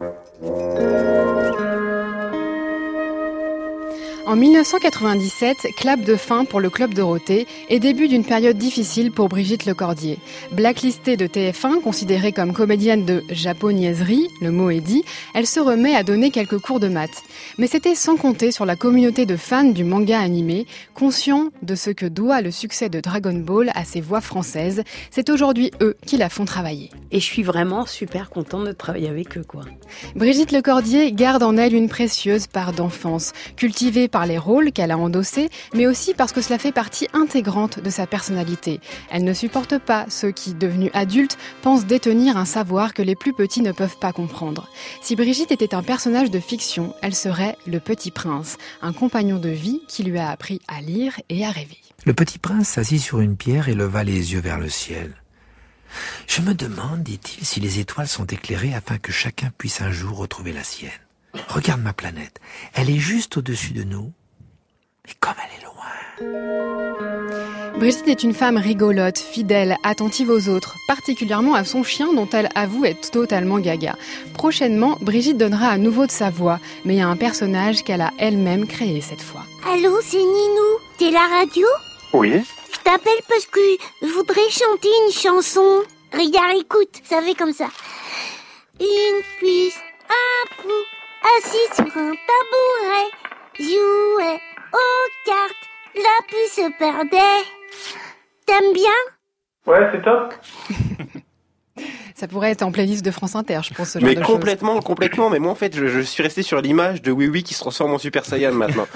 En 1997, clap de fin pour le Club Dorothée et début d'une période difficile pour Brigitte Lecordier. Blacklistée de TF1, considérée comme comédienne de japonaiserie, le mot est dit, elle se remet à donner quelques cours de maths. Mais c'était sans compter sur la communauté de fans du manga animé, conscients de ce que doit le succès de Dragon Ball à ses voix françaises. C'est aujourd'hui eux qui la font travailler. Et je suis vraiment super contente de travailler avec eux, quoi. Brigitte Lecordier garde en elle une précieuse part d'enfance, cultivée par les rôles qu'elle a endossés, mais aussi parce que cela fait partie intégrante de sa personnalité. Elle ne supporte pas ceux qui, devenus adultes, pensent détenir un savoir que les plus petits ne peuvent pas comprendre. Si Brigitte était un personnage de fiction, elle serait le Petit Prince, un compagnon de vie qui lui a appris à lire et à rêver. Le Petit Prince s'assit sur une pierre et leva les yeux vers le ciel. « Je me demande, dit-il, si les étoiles sont éclairées afin que chacun puisse un jour retrouver la sienne. Regarde ma planète, elle est juste au-dessus de nous, et comme elle est loin. » Brigitte est une femme rigolote, fidèle, attentive aux autres, particulièrement à son chien dont elle avoue être totalement gaga. Prochainement, Brigitte donnera à nouveau de sa voix, mais à un personnage qu'elle a elle-même créé cette fois. Allô, c'est Ninou. T'es la radio? Oui. Je t'appelle parce que je voudrais chanter une chanson. Regarde, écoute, ça fait comme ça. Une puce, un pou, assis sur un tabouret, jouait aux cartes, la puce se perdait. T'aimes bien? Ouais, c'est top. Ça pourrait être en playlist de France Inter, je pense, ce genre mais de complètement. Mais moi, en fait, je suis resté sur l'image de Oui qui se transforme en Super Saiyan maintenant.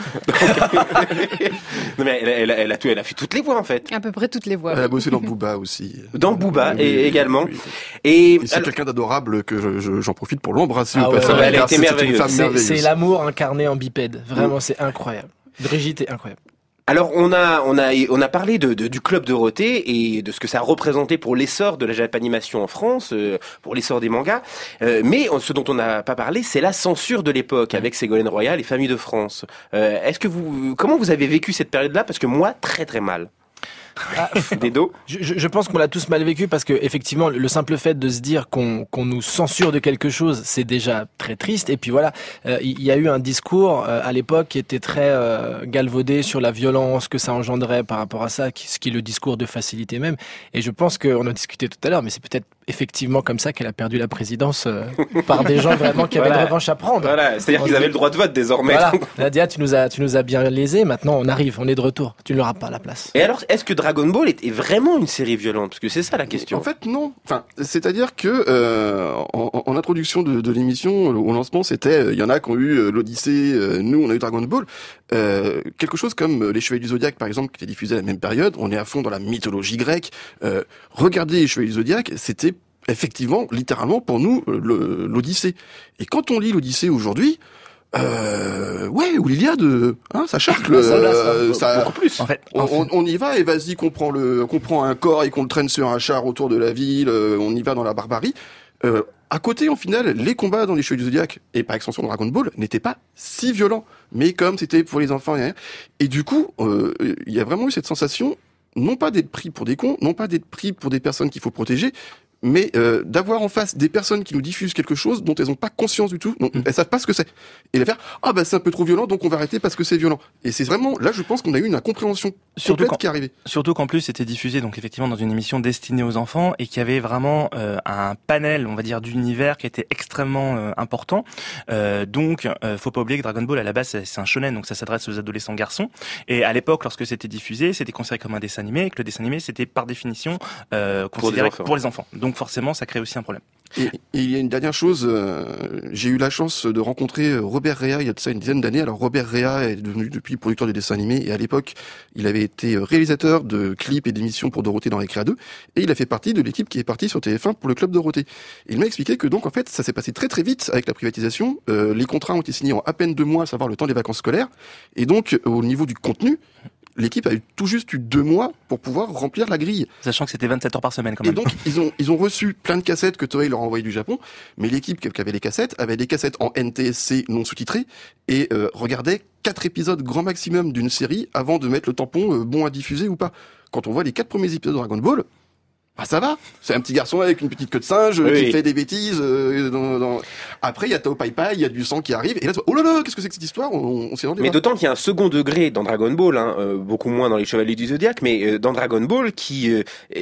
Non, mais elle a fait toutes les voix, en fait. À peu près toutes les voix. Elle a bossé dans Booba aussi. Dans Booba, oui, également. Oui. Et c'est quelqu'un d'adorable que j'en profite pour l'embrasser. Ah ouais, elle a été merveilleuse. C'est l'amour incarné en bipède. Vraiment, c'est incroyable. Brigitte est incroyable. Alors on a parlé du Club Dorothée et de ce que ça a représenté pour l'essor de la Japanimation en France, pour l'essor des mangas. Mais ce dont on n'a pas parlé, c'est la censure de l'époque avec Ségolène Royal et Famille de France. Comment vous avez vécu cette période-là? Parce que moi, très très mal. Dedo. Je pense qu'on l'a tous mal vécu parce que effectivement le simple fait de se dire qu'on nous censure de quelque chose, c'est déjà très triste. Et puis voilà, il y a eu un discours à l'époque qui était très galvaudé sur la violence que ça engendrait par rapport à ça, ce qui est le discours de facilité même. Et je pense qu'on a discuté tout à l'heure, mais c'est peut-être effectivement comme ça qu'elle a perdu la présidence par des gens vraiment qui avaient une revanche à prendre. Voilà, c'est-à-dire qu'ils avaient le droit de vote désormais. Voilà. Nadia, tu nous as bien lésés. Maintenant, on arrive, on est de retour. Tu ne l'auras pas à la place. Et alors, est-ce que Dragon Ball est vraiment une série violente? Parce que c'est ça la question. En fait, non. Enfin, c'est-à-dire que en introduction de l'émission, au lancement, c'était il y en a qui ont eu l'Odyssée, nous on a eu Dragon Ball. Quelque chose comme les Chevaliers du Zodiaque, par exemple, qui était diffusé à la même période. On est à fond dans la mythologie grecque. Regardez les Chevaliers du Zodiaque, c'était effectivement, littéralement, pour nous, l'Odyssée. Et quand on lit l'Odyssée aujourd'hui, ou l'Iliade, ça charcle, beaucoup plus. En fait, on y va et vas-y, qu'on prend un corps et qu'on le traîne sur un char autour de la ville, on y va dans la barbarie. À côté, en final, les combats dans les Chevaliers du Zodiac, et par extension dans Dragon Ball, n'étaient pas si violents. Mais comme c'était pour les enfants, et du coup, il y a vraiment eu cette sensation, non pas d'être pris pour des cons, non pas d'être pris pour des personnes qu'il faut protéger, mais d'avoir en face des personnes qui nous diffusent quelque chose dont elles n'ont pas conscience du tout, dont elles savent pas ce que c'est. Et de faire c'est un peu trop violent, donc on va arrêter parce que c'est violent. Et c'est vraiment là, je pense qu'on a eu une incompréhension complète qui est arrivée. Surtout qu'en plus c'était diffusé donc effectivement dans une émission destinée aux enfants et qui avait vraiment un panel, on va dire, d'univers qui était extrêmement important. Donc faut pas oublier que Dragon Ball à la base c'est un shonen, donc ça s'adresse aux adolescents garçons. Et à l'époque, lorsque c'était diffusé, c'était considéré comme un dessin animé, et que le dessin animé c'était par définition considéré pour les enfants. Donc forcément, ça crée aussi un problème. Et il y a une dernière chose, j'ai eu la chance de rencontrer Robert Rea il y a de ça une dizaine d'années. Alors Robert Rea est devenu depuis producteur de dessins animés et à l'époque, il avait été réalisateur de clips et d'émissions pour Dorothée dans Récréa 2 et il a fait partie de l'équipe qui est partie sur TF1 pour le Club Dorothée. Et il m'a expliqué que donc en fait, ça s'est passé très très vite avec la privatisation. Les contrats ont été signés en à peine 2 mois, à savoir le temps des vacances scolaires. Et donc au niveau du contenu, l'équipe a tout juste eu 2 mois pour pouvoir remplir la grille. Sachant que c'était 27 heures par semaine quand même. Et donc, ils ont reçu plein de cassettes que Toei leur a envoyées du Japon, mais l'équipe qui avait les cassettes avait des cassettes en NTSC non sous-titrées et regardait 4 épisodes grand maximum d'une série avant de mettre le tampon bon à diffuser ou pas. Quand on voit les 4 premiers épisodes de Dragon Ball, ça va. C'est un petit garçon avec une petite queue de singe qui fait des bêtises. Après, il y a Tao Pai Pai, il y a du sang qui arrive. Et là, oh là là, qu'est-ce que c'est que cette histoire ? On s'est rendu. Mais d'autant qu'il y a un second degré dans Dragon Ball, beaucoup moins dans les Chevaliers du Zodiaque, mais dans Dragon Ball qui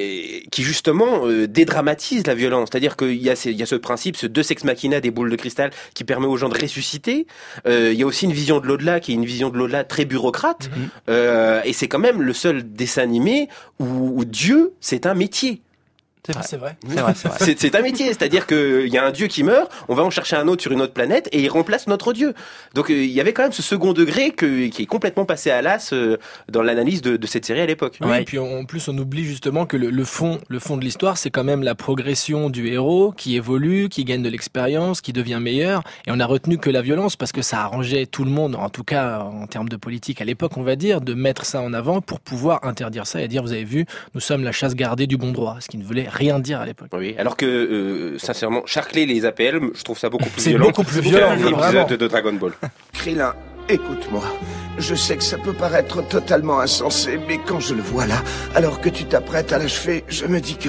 justement dédramatise la violence. C'est-à-dire qu'il y a ce principe, ce Deus Ex Machina des boules de cristal qui permet aux gens de ressusciter. Il y a aussi une vision de l'au-delà qui est une vision de l'au-delà très bureaucrate. Et c'est quand même le seul dessin animé où Dieu, c'est un métier. C'est vrai. C'est un métier, c'est-à-dire qu'il y a un dieu qui meurt, on va en chercher un autre sur une autre planète et il remplace notre dieu. Donc il y avait quand même ce second degré qui est complètement passé à l'as dans l'analyse de cette série à l'époque. Oui, et puis en plus on oublie justement que le fond de l'histoire, c'est quand même la progression du héros qui évolue, qui gagne de l'expérience, qui devient meilleur. Et on a retenu que la violence parce que ça arrangeait tout le monde, en tout cas en termes de politique à l'époque, on va dire, de mettre ça en avant pour pouvoir interdire ça et dire, vous avez vu, nous sommes la chasse gardée du bon droit, ce qui ne voulait rien dire à l'époque. Oui, alors que sincèrement, charcler les APL, je trouve ça beaucoup plus c'est violent. C'est beaucoup plus violent que l'épisode de Dragon Ball. Krillin, écoute-moi. Je sais que ça peut paraître totalement insensé, mais quand je le vois là, alors que tu t'apprêtes à l'achever, je me dis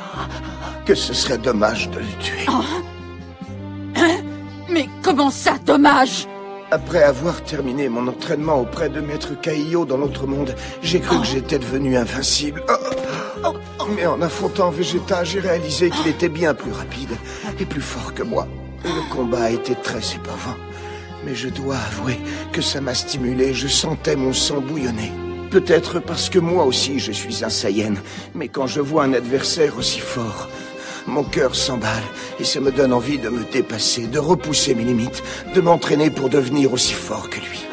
que ce serait dommage de le tuer. Hein ? Mais comment ça, dommage ? Après avoir terminé mon entraînement auprès de Maître Kaio dans l'autre monde, j'ai cru que j'étais devenu invincible. Mais en affrontant Vegeta, j'ai réalisé qu'il était bien plus rapide et plus fort que moi. Le combat était très éprouvant. Mais je dois avouer que ça m'a stimulé, je sentais mon sang bouillonner. Peut-être parce que moi aussi je suis un Saiyan, mais quand je vois un adversaire aussi fort, mon cœur s'emballe et ça me donne envie de me dépasser, de repousser mes limites, de m'entraîner pour devenir aussi fort que lui.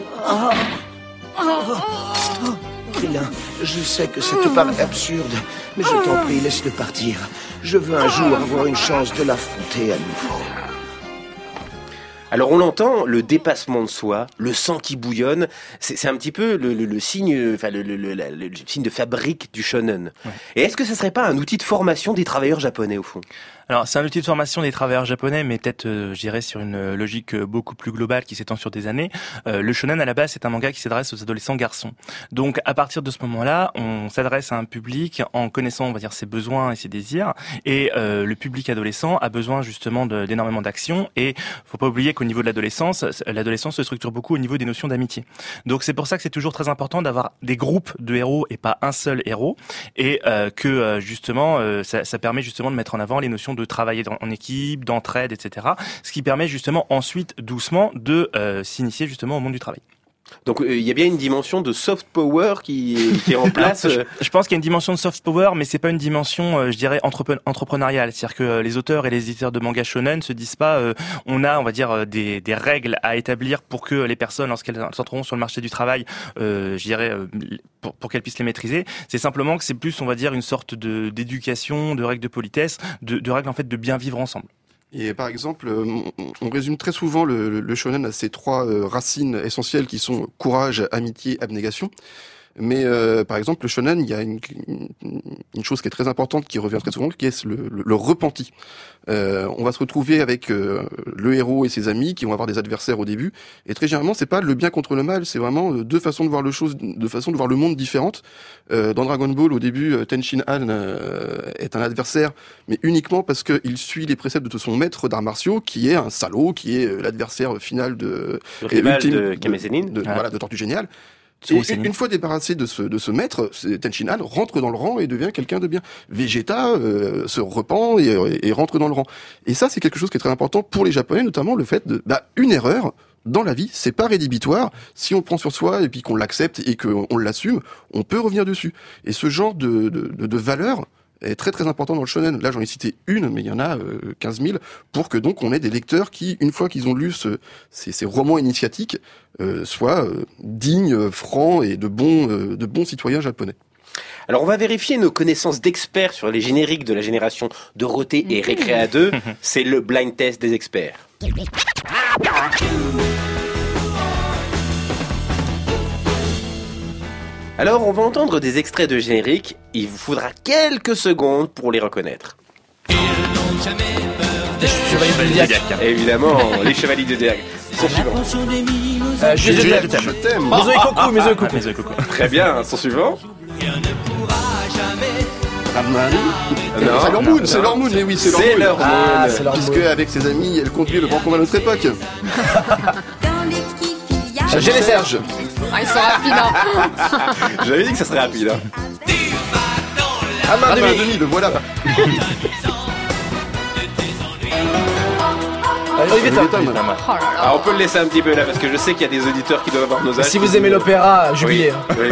Krillin, je sais que ça te paraît absurde, mais je t'en prie, laisse-le partir. Je veux un jour avoir une chance de l'affronter à nouveau. Alors on l'entend, le dépassement de soi, le sang qui bouillonne, c'est un petit peu le signe, enfin le signe de fabrique du shonen. Ouais. Et est-ce que ce serait pas un outil de formation des travailleurs japonais au fond ? Alors c'est un outil de formation des travailleurs japonais, mais peut-être, je dirais, sur une logique beaucoup plus globale qui s'étend sur des années. Le shonen à la base c'est un manga qui s'adresse aux adolescents garçons. Donc à partir de ce moment-là, on s'adresse à un public en connaissant, on va dire, ses besoins et ses désirs. Et le public adolescent a besoin justement d'énormément d'action. Et faut pas oublier qu'au niveau de l'adolescence se structure beaucoup au niveau des notions d'amitié. Donc c'est pour ça que c'est toujours très important d'avoir des groupes de héros et pas un seul héros. Et que justement ça permet justement de mettre en avant les notions de travailler en équipe, d'entraide, etc. Ce qui permet justement ensuite doucement de s'initier justement au monde du travail. Donc il y a bien une dimension de soft power qui est en place. Je pense qu'il y a une dimension de soft power, mais c'est pas une dimension, je dirais, entrepreneuriale. C'est-à-dire que les auteurs et les éditeurs de manga shonen se disent pas, on va dire, des règles à établir pour que les personnes, lorsqu'elles entreront sur le marché du travail, je dirais, pour qu'elles puissent les maîtriser. C'est simplement que c'est plus, on va dire, une sorte d'éducation, de règles de politesse, de règles en fait de bien vivre ensemble. Et par exemple, on résume très souvent le shonen à ces 3 racines essentielles qui sont courage, amitié, abnégation. Mais par exemple, le shonen, il y a une chose qui est très importante, qui revient très souvent, qui est le repenti. On va se retrouver avec le héros et ses amis qui vont avoir des adversaires au début. Et très généralement, c'est pas le bien contre le mal, c'est vraiment deux façons de voir deux façons de voir le monde différentes. Dans Dragon Ball, au début, Tenshin Han est un adversaire, mais uniquement parce qu'il suit les préceptes de son maître d'arts martiaux, qui est un salaud, qui est l'adversaire final le rival de Kame Sennin, de Tortue Géniale. Et une fois débarrassé de ce maître, Tenshin Han rentre dans le rang et devient quelqu'un de bien. Vegeta se repent et rentre dans le rang. Et ça, c'est quelque chose qui est très important pour les Japonais, notamment le fait de une erreur dans la vie, c'est pas rédhibitoire. Si on prend sur soi et puis qu'on l'accepte et qu'on l'assume, on peut revenir dessus. Et ce genre de valeur est très très important dans le shonen. Là, j'en ai cité une, mais il y en a 15 000, pour que donc on ait des lecteurs qui, une fois qu'ils ont lu ces romans initiatiques, soient dignes, francs et de bons citoyens japonais. Alors on va vérifier nos connaissances d'experts sur les génériques de la génération Dorothée et Récréa 2. C'est le blind test des experts. Alors on va entendre des extraits de génériques. Il vous faudra quelques secondes pour les reconnaître. Les Chevaliers du Zodiac. Évidemment, les Chevaliers du Zodiac. Son suivant. Je t'aime. Maison et Coco. Très bien, son suivant. C'est Sailor Moon, mais oui, c'est Sailor Moon. Puisque avec ses amis, elle conduit le grand combat de notre époque. J'ai les Serges. Ils sont rapides, hein. J'avais dit que ça serait rapide. À main demi, le voilà. Olivier Tom. Alors on peut le laisser un petit peu là parce que je sais qu'il y a des auditeurs qui doivent avoir nos âges. Si vous aimez l'opéra, jubilez. Oui.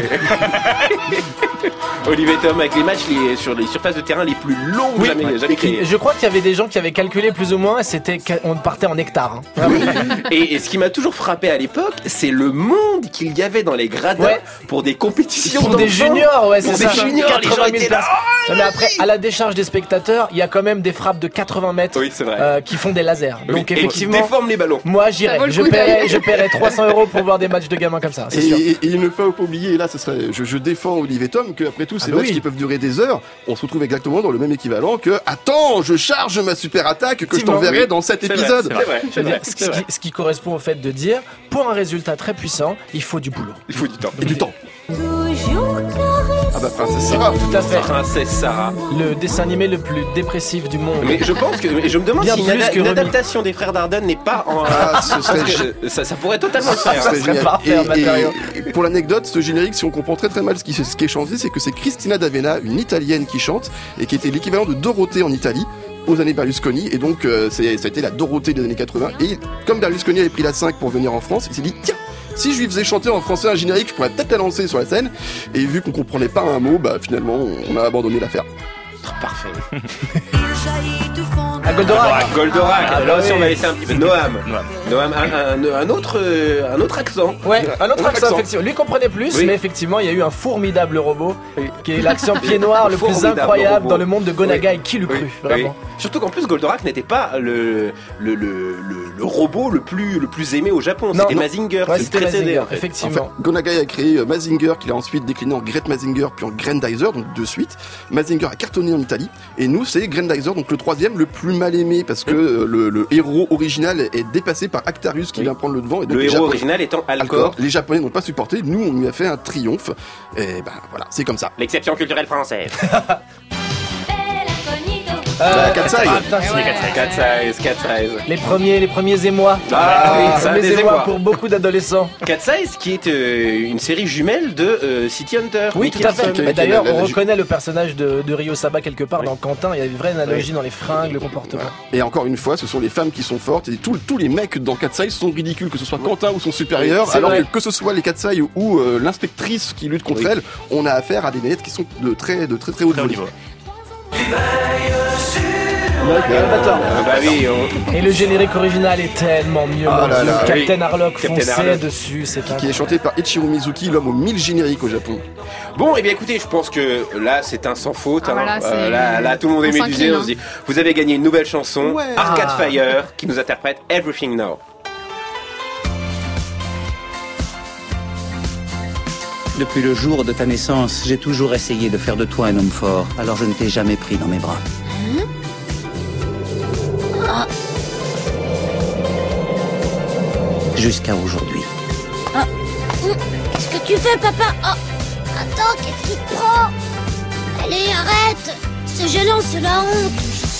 Olivier Tom avec les matchs sur les surfaces de terrain les plus longues jamais créées. Je crois qu'il y avait des gens qui avaient calculé plus ou moins, c'était qu'on partait en hectares. Hein. Et ce qui m'a toujours frappé à l'époque, c'est le monde qu'il y avait dans les gradins pour des compétitions pour des juniors, c'est ça. Des juniors, 80 000 places. Mais après, à la décharge des spectateurs, il y a quand même des frappes de 80 mètres qui font des lasers. Donc effectivement, déforme les ballons. Moi, j'irais. Je paierais 300 € pour voir des matchs de gamins comme ça. C'est sûr. Et il ne faut pas oublier, et là, je défends Olivier Tom, qu'après tout, ces matchs qui peuvent durer des heures, on se retrouve exactement dans le même équivalent que attends, je charge ma super attaque que je t'enverrai dans cet épisode. C'est vrai. Ce qui correspond au fait de dire, pour un résultat très puissant, il faut du boulot. Il faut du temps. Et du temps. Toujours Ah bah Princesse Sarah. Tout à fait. Princesse Sarah. Le dessin animé le plus dépressif du monde. Mais je pense que, je me demande si une adaptation des Frères Dardenne n'est pas en... ça pourrait totalement se faire. Ça serait parfait, et pour l'anecdote, ce générique, si on comprend très très mal ce qui est chanté, c'est que c'est Cristina D'Avena, une Italienne qui chante, et qui était l'équivalent de Dorothée en Italie, aux années Berlusconi, et donc ça a été la Dorothée des années 80, et comme Berlusconi avait pris la 5 pour venir en France, il s'est dit, tiens, si je lui faisais chanter en français un générique, je pourrais peut-être la lancer sur la scène, et vu qu'on comprenait pas un mot, finalement, on a abandonné l'affaire. Parfait. À Goldorak. Goldorak. Là aussi, on va laisser un petit peu. Noam, un autre accent. Ouais, un autre accent, effectivement. Lui comprenait plus, mais effectivement, il y a eu un formidable robot, qui est l'accent pied noir le plus incroyable dans le monde de Gonaga, et qui l'eût cru, vraiment. Surtout qu'en plus, Goldorak n'était pas le robot le plus aimé au Japon. C'était Mazinger. C'était Mazinger, effectivement. En fait, Gonagai a créé Mazinger, qu'il a ensuite décliné en Great Mazinger, puis en Grandizer, donc de suite. Mazinger a cartonné en Italie, et nous, c'est Grandizer, donc le troisième, le plus mal aimé, parce que le héros original est dépassé par Actarius qui vient prendre le devant. Et donc le héros original étant Alcor. Les Japonais n'ont pas supporté, nous, on lui a fait un triomphe, et voilà, c'est comme ça. L'exception culturelle française. Cat's Eyes. Les premiers émois. Les émois pour beaucoup d'adolescents. Cat's Eyes qui est une série jumelle de City Hunter. Oui, tout à fait. Mais d'ailleurs, on reconnaît le personnage de Ryo Saba quelque part dans Quentin. Il y a une vraie analogie dans les fringues, le comportement. Et encore une fois, ce sont les femmes qui sont fortes et tous les mecs dans Cat's Eyes sont ridicules, que ce soit Quentin ou son supérieur. Alors que ce soit les Cat's Eyes ou l'inspectrice qui lutte contre elle, on a affaire à des nénettes qui sont de très haut niveau. Et le générique original est tellement mieux. Captain Harlock foncé dessus, qui est chanté par Ichiro Mizuki, l'homme aux 1000 génériques au Japon. Bon, et bien écoutez, je pense que là c'est un sans faute. Là tout le monde est médusé. On se dit, vous avez gagné une nouvelle chanson, Arcade Fire, qui nous interprète Everything Now. Depuis le jour de ta naissance, j'ai toujours essayé de faire de toi un homme fort, alors je ne t'ai jamais pris dans mes bras. Ah. Jusqu'à aujourd'hui. Ah. Qu'est-ce que tu fais, papa? Oh. Attends, qu'est-ce qui te prend? Allez, arrête! C'est gênant, c'est la honte!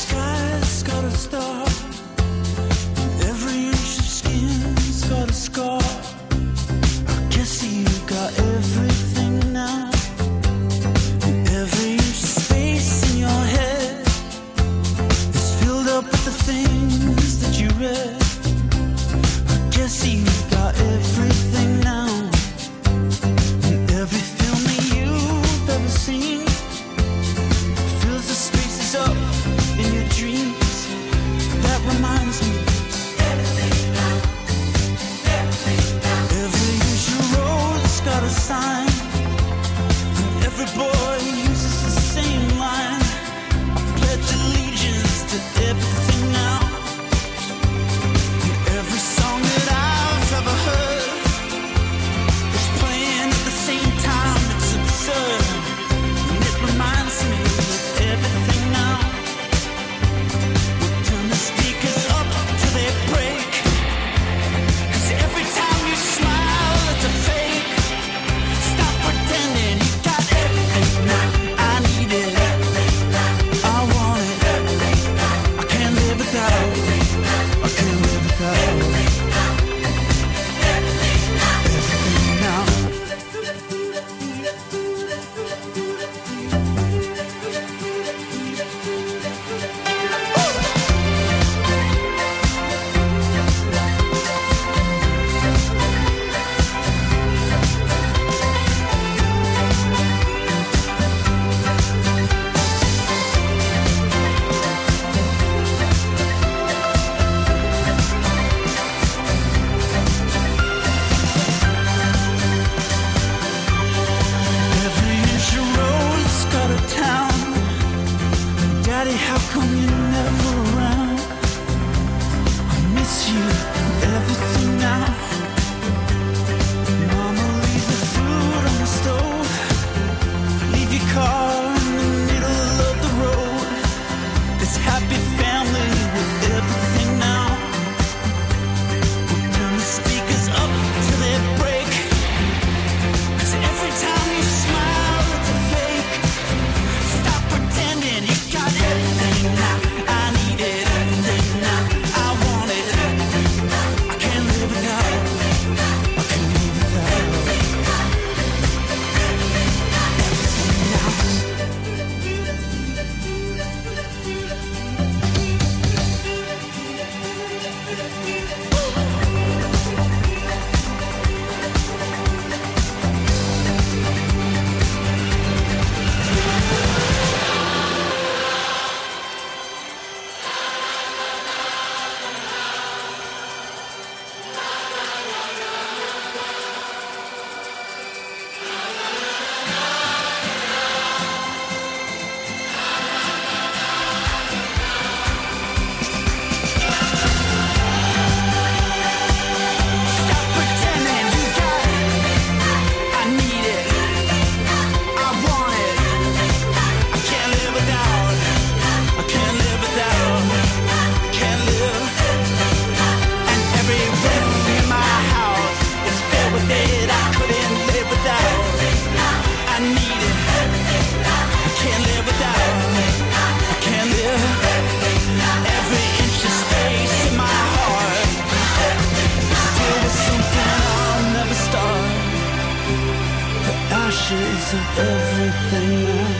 ashes of everything now.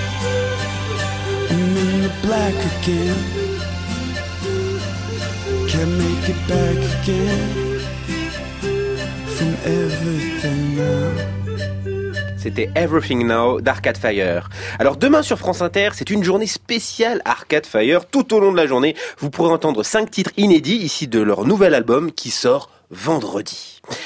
I'm in the black again. Can't make it back again. From everything now. C'était Everything Now d'Arcade Fire. Alors demain sur France Inter, c'est une journée spéciale Arcade Fire. Tout au long de la journée, vous pourrez entendre 5 titres inédits ici de leur nouvel album qui sort vendredi.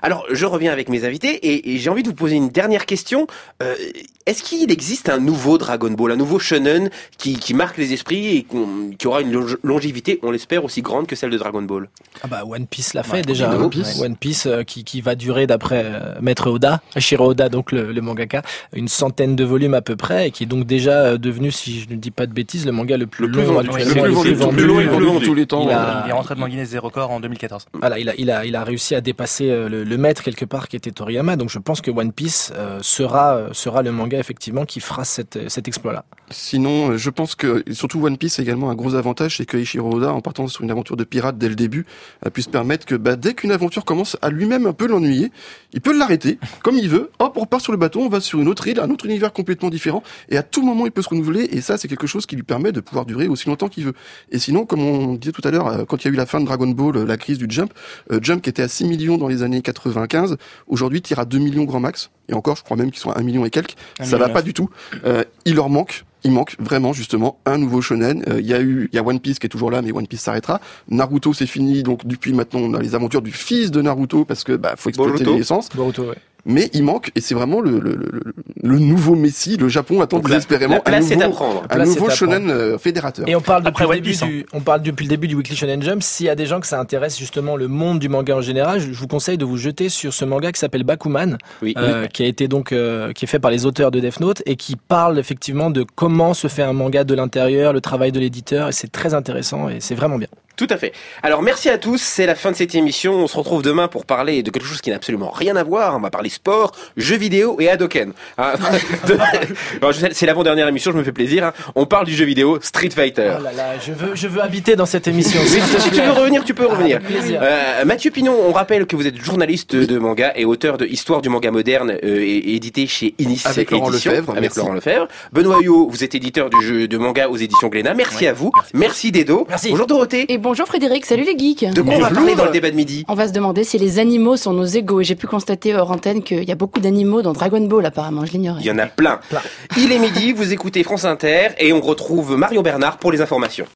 Alors, je reviens avec mes invités et j'ai envie de vous poser une dernière question. Est-ce qu'il existe un nouveau Dragon Ball, un nouveau shonen qui marque les esprits et qui aura une longévité, on l'espère, aussi grande que celle de Dragon Ball? Ah bah One Piece l'a fait déjà. One Piece qui va durer, d'après Maître Oda, Shiro Oda, donc le mangaka, une centaine de volumes à peu près, et qui est donc déjà devenu, si je ne dis pas de bêtises, le manga le plus long, le plus vendu tous les temps. Il est rentré dans Guinness des records en 2014. Voilà, il a réussi à dépasser le maître quelque part, qui était Toriyama. Donc je pense que One Piece sera le manga effectivement qui fera cet exploit-là. Sinon, je pense que surtout One Piece a également un gros avantage, c'est que Eiichiro Oda, en partant sur une aventure de pirate dès le début, a pu se permettre que dès qu'une aventure commence à lui-même un peu l'ennuyer, il peut l'arrêter comme il veut. Hop, on repart sur le bateau, on va sur une autre île, un autre univers complètement différent, et à tout moment il peut se renouveler. Et ça, c'est quelque chose qui lui permet de pouvoir durer aussi longtemps qu'il veut. Et sinon, comme on disait tout à l'heure, quand il y a eu la fin de Dragon Ball, la crise du Jump, Jump qui était à 6 millions dans les années 95, aujourd'hui tire à 2 millions grand max. Et encore, je crois même qu'ils sont à 1 million et quelques. Ça va pas du tout. Il manque vraiment justement un nouveau shonen. Il y a One Piece qui est toujours là, mais One Piece s'arrêtera. Naruto, c'est fini, donc depuis maintenant on a les aventures du fils de Naruto parce que faut exploiter les licences. Boruto, ouais. Mais il manque, et c'est vraiment le nouveau Messi. Le Japon attend désespérément un nouveau shonen fédérateur. Et on parle depuis le début du Weekly Shonen Jump. S'il y a des gens que ça intéresse justement le monde du manga en général, je vous conseille de vous jeter sur ce manga qui s'appelle Bakuman, qui a été donc qui est fait par les auteurs de Death Note et qui parle effectivement de comment se fait un manga de l'intérieur, le travail de l'éditeur, et c'est très intéressant et c'est vraiment bien. Tout à fait. Alors merci à tous, c'est la fin de cette émission. On se retrouve demain pour parler de quelque chose qui n'a absolument rien à voir. On va parler sport, jeux vidéo et Hadoken. C'est l'avant-dernière émission, je me fais plaisir. On parle du jeu vidéo Street Fighter. Oh là là, je veux habiter dans cette émission. Si tu veux revenir, tu peux revenir. Plaisir. Mathieu Pinon, on rappelle que vous êtes journaliste de manga et auteur de Histoire du manga moderne, et édité chez Inis avec Laurent Lefebvre. Laurent Lefebvre. Benoît Huyot, vous êtes éditeur du jeu de manga aux éditions Glénat. Merci à vous. Merci Dedo. Merci. Bonjour Dorothée. Et bonjour Frédéric, salut les geeks. De quoi on va parler dans le débat de midi? On va se demander si les animaux sont nos égaux. Et j'ai pu constater hors antenne qu'il y a beaucoup d'animaux dans Dragon Ball apparemment, je l'ignorais. Il y en a plein. Il est midi, vous écoutez France Inter et on retrouve Marion Bernard pour les informations.